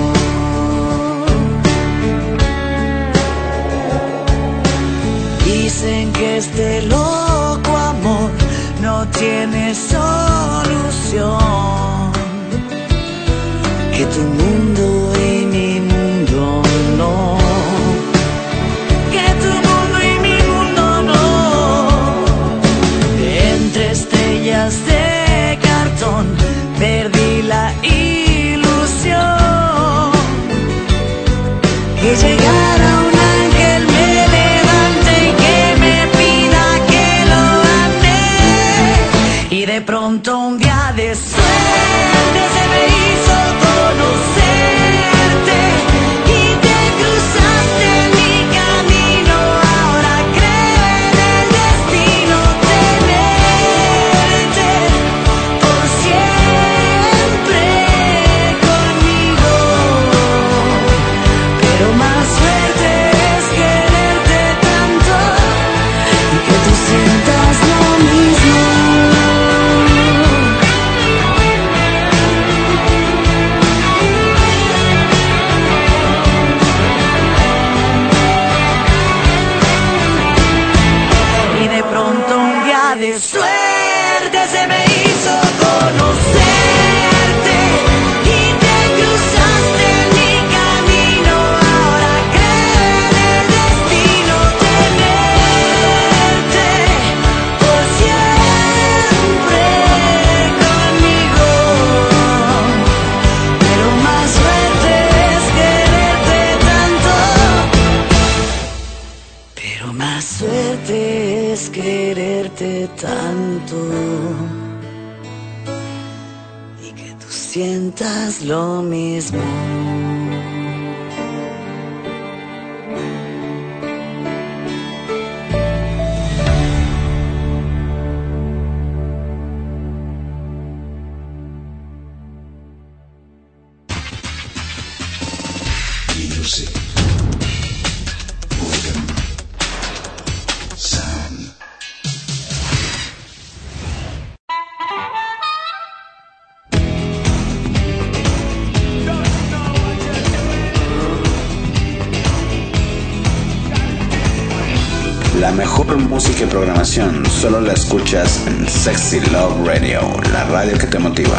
Dicen que este loco amor no tiene solución, que tu mundo y mi mundo no, que tu mundo y mi mundo no. Entre estrellas de cartón perdí la ilusión. Que llegara un ángel me levante y que me pida que lo ame. Y de pronto un día de suerte se me hizo conocerte. Y te cruzaste en mi camino. Ahora creo en el destino tenerte por siempre. De suerte se me hizo conocerte y te cruzaste en mi camino. Ahora creo en el destino tenerte por siempre conmigo. Pero más suerte es quererte tanto. Pero más suerte es quererte tanto y que tú sientas lo mismo. Music. La mejor música y programación solo la escuchas en Sexy Love Radio, la radio que te motiva.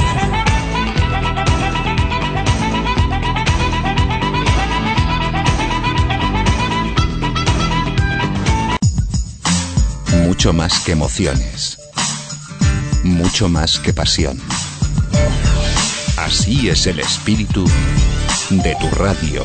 Mucho más que emociones, mucho más que pasión. Así es el espíritu de tu radio.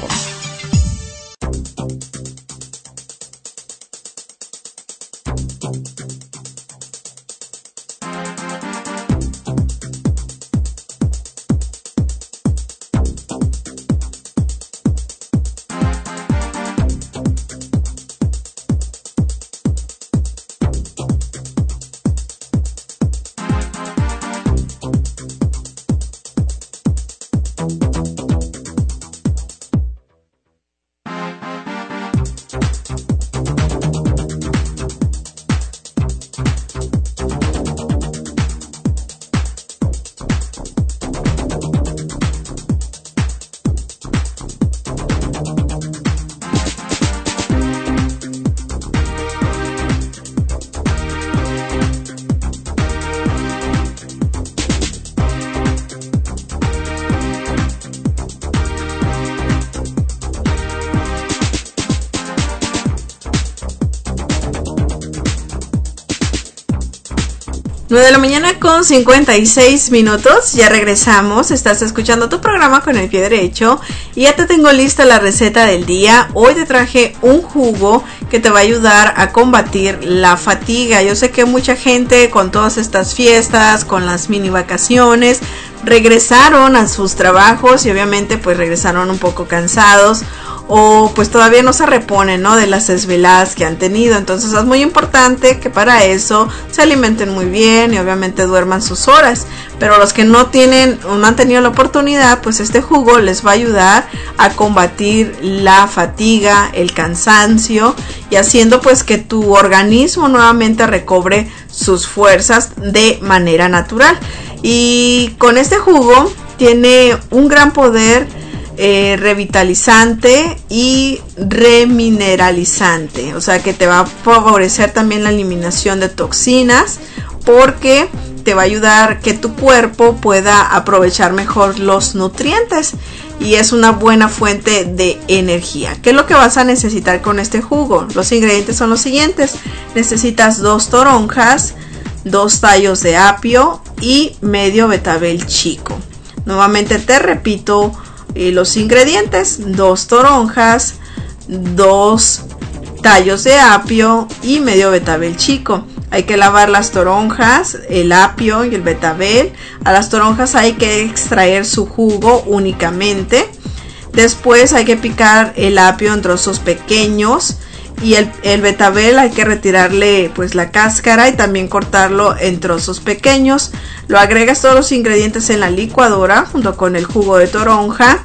nueve de la mañana con cincuenta y seis minutos, ya regresamos, estás escuchando tu programa con el pie derecho y ya te tengo lista la receta del día. Hoy te traje un jugo que te va a ayudar a combatir la fatiga. Yo sé que mucha gente con todas estas fiestas, con las mini vacaciones, regresaron a sus trabajos y obviamente pues regresaron un poco cansados o pues todavía no se reponen, ¿no?, de las desveladas que han tenido. Entonces es muy importante que para eso se alimenten muy bien y obviamente duerman sus horas. Pero los que no tienen o no han tenido la oportunidad, pues este jugo les va a ayudar a combatir la fatiga, el cansancio y haciendo pues que tu organismo nuevamente recobre sus fuerzas de manera natural. Y con este jugo tiene un gran poder Eh, revitalizante y remineralizante, o sea que te va a favorecer también la eliminación de toxinas porque te va a ayudar que tu cuerpo pueda aprovechar mejor los nutrientes y es una buena fuente de energía. ¿Qué es lo que vas a necesitar con este jugo? Los ingredientes son los siguientes: necesitas dos toronjas, dos tallos de apio y medio betabel chico. Nuevamente te repito y los ingredientes: dos toronjas, dos tallos de apio y medio betabel chico. Hay que lavar las toronjas, el apio y el betabel. A las toronjas hay que extraer su jugo únicamente. Después hay que picar el apio en trozos pequeños y el, el betabel hay que retirarle pues la cáscara y también cortarlo en trozos pequeños. Lo agregas todos los ingredientes en la licuadora junto con el jugo de toronja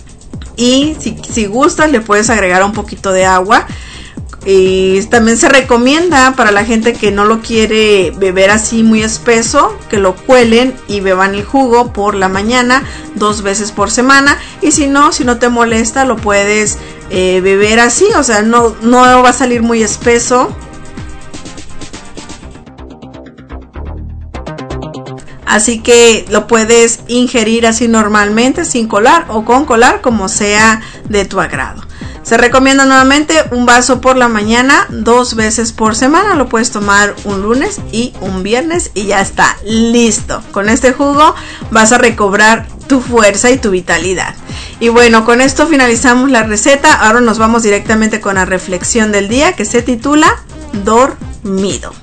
y si, si gustas le puedes agregar un poquito de agua. Y también se recomienda para la gente que no lo quiere beber así muy espeso, que lo cuelen y beban el jugo por la mañana dos veces por semana. Y si no, si no te molesta, lo puedes eh, beber así, o sea, no, no va a salir muy espeso. Así que lo puedes ingerir así normalmente, sin colar o con colar, como sea de tu agrado. Se recomienda nuevamente un vaso por la mañana, dos veces por semana. Lo puedes tomar un lunes y un viernes y ya está listo. Con este jugo vas a recobrar tu fuerza y tu vitalidad. Y bueno, con esto finalizamos la receta. Ahora nos vamos directamente con la reflexión del día que se titula Dormido.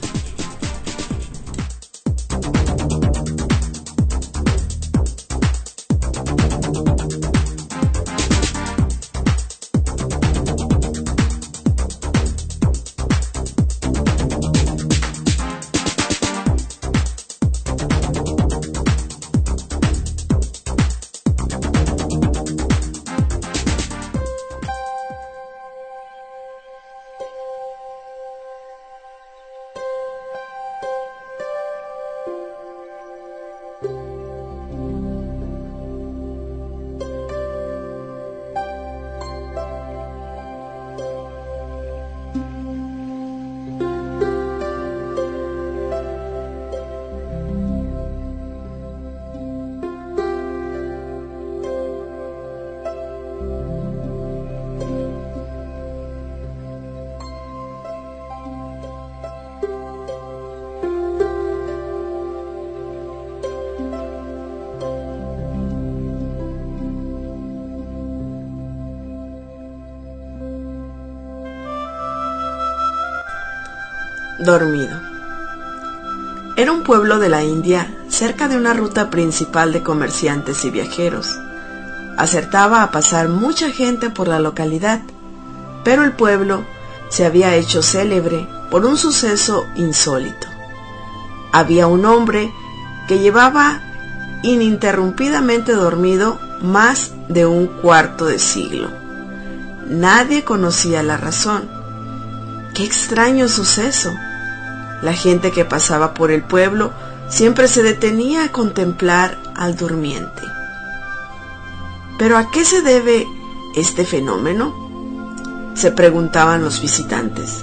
Dormido. Era un pueblo de la India cerca de una ruta principal de comerciantes y viajeros. Acertaba a pasar mucha gente por la localidad, pero el pueblo se había hecho célebre por un suceso insólito. Había un hombre que llevaba ininterrumpidamente dormido más de un cuarto de siglo. Nadie conocía la razón. ¡Qué extraño suceso! La gente que pasaba por el pueblo siempre se detenía a contemplar al durmiente. ¿Pero a qué se debe este fenómeno?, se preguntaban los visitantes.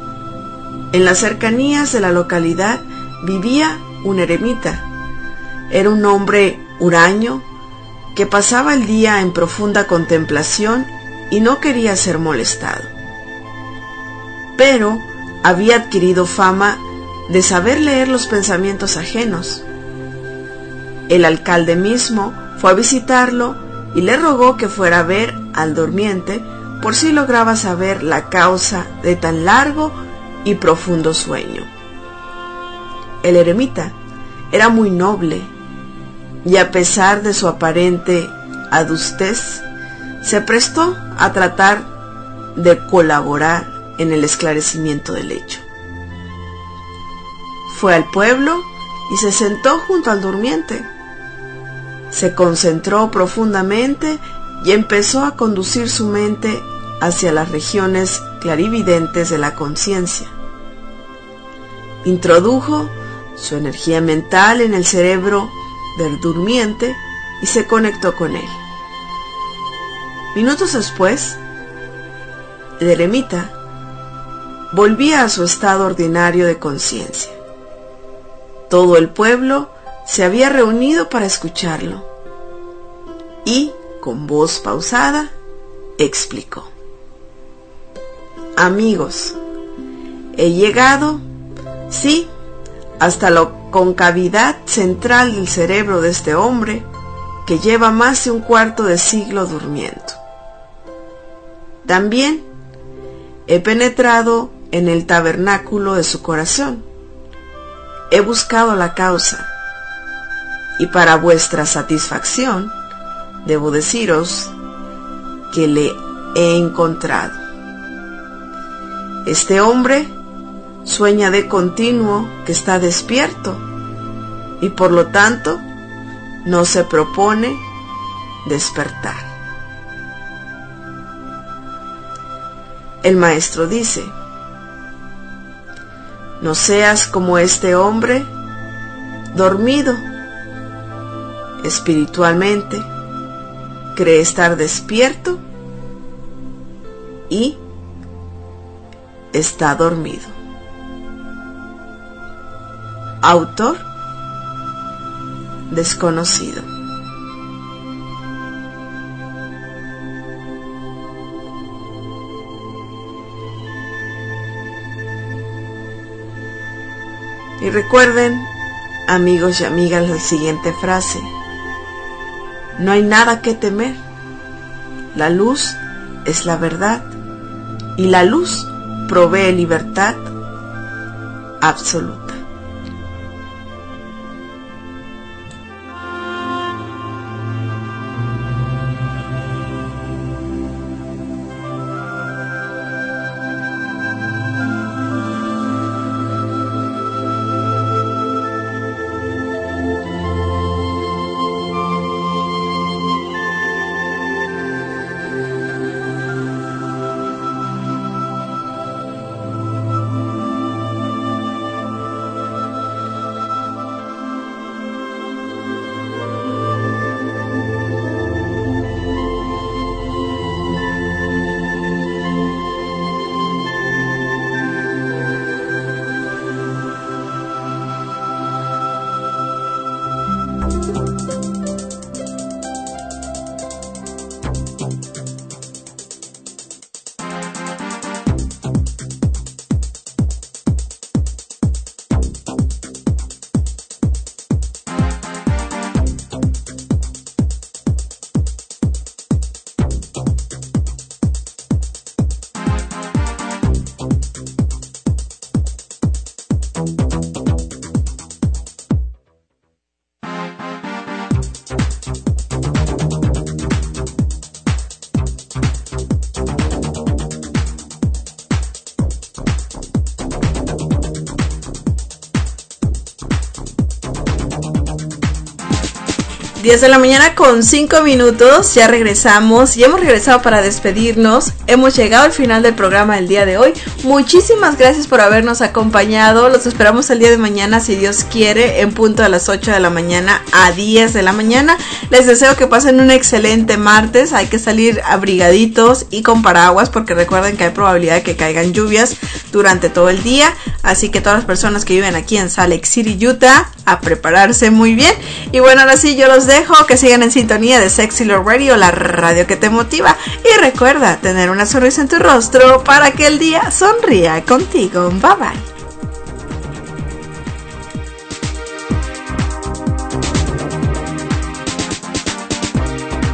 En las cercanías de la localidad vivía un eremita. Era un hombre huraño que pasaba el día en profunda contemplación y no quería ser molestado. Pero había adquirido fama de saber leer los pensamientos ajenos. El alcalde mismo fue a visitarlo y le rogó que fuera a ver al durmiente por si lograba saber la causa de tan largo y profundo sueño. El eremita era muy noble y a pesar de su aparente adustez, se prestó a tratar de colaborar en el esclarecimiento del hecho. Fue al pueblo y se sentó junto al durmiente. Se concentró profundamente y empezó a conducir su mente hacia las regiones clarividentes de la conciencia. Introdujo su energía mental en el cerebro del durmiente y se conectó con él. Minutos después, el eremita volvía a su estado ordinario de conciencia. Todo el pueblo se había reunido para escucharlo y, con voz pausada, explicó: Amigos, he llegado, sí, hasta la concavidad central del cerebro de este hombre que lleva más de un cuarto de siglo durmiendo. También he penetrado en el tabernáculo de su corazón. He buscado la causa y para vuestra satisfacción debo deciros que le he encontrado. Este hombre sueña de continuo que está despierto y por lo tanto no se propone despertar. El maestro dice: no seas como este hombre dormido. Espiritualmente cree estar despierto y está dormido. Autor desconocido. Y recuerden, amigos y amigas, la siguiente frase: no hay nada que temer. La luz es la verdad y la luz provee libertad absoluta. diez de la mañana con cinco minutos, ya regresamos y hemos regresado para despedirnos. Hemos llegado al final del programa del día de hoy. Muchísimas gracias por habernos acompañado. Los esperamos el día de mañana, si Dios quiere, en punto a las ocho de la mañana a diez de la mañana. Les deseo que pasen un excelente martes. Hay que salir abrigaditos y con paraguas porque recuerden que hay probabilidad de que caigan lluvias durante todo el día. Así que todas las personas que viven aquí en Salt Lake City, Utah, a prepararse muy bien. Y bueno, ahora sí yo los dejo, que sigan en sintonía de Sexy Love Radio, la radio que te motiva. Y recuerda tener una sonrisa en tu rostro para que el día sonría contigo. Bye bye.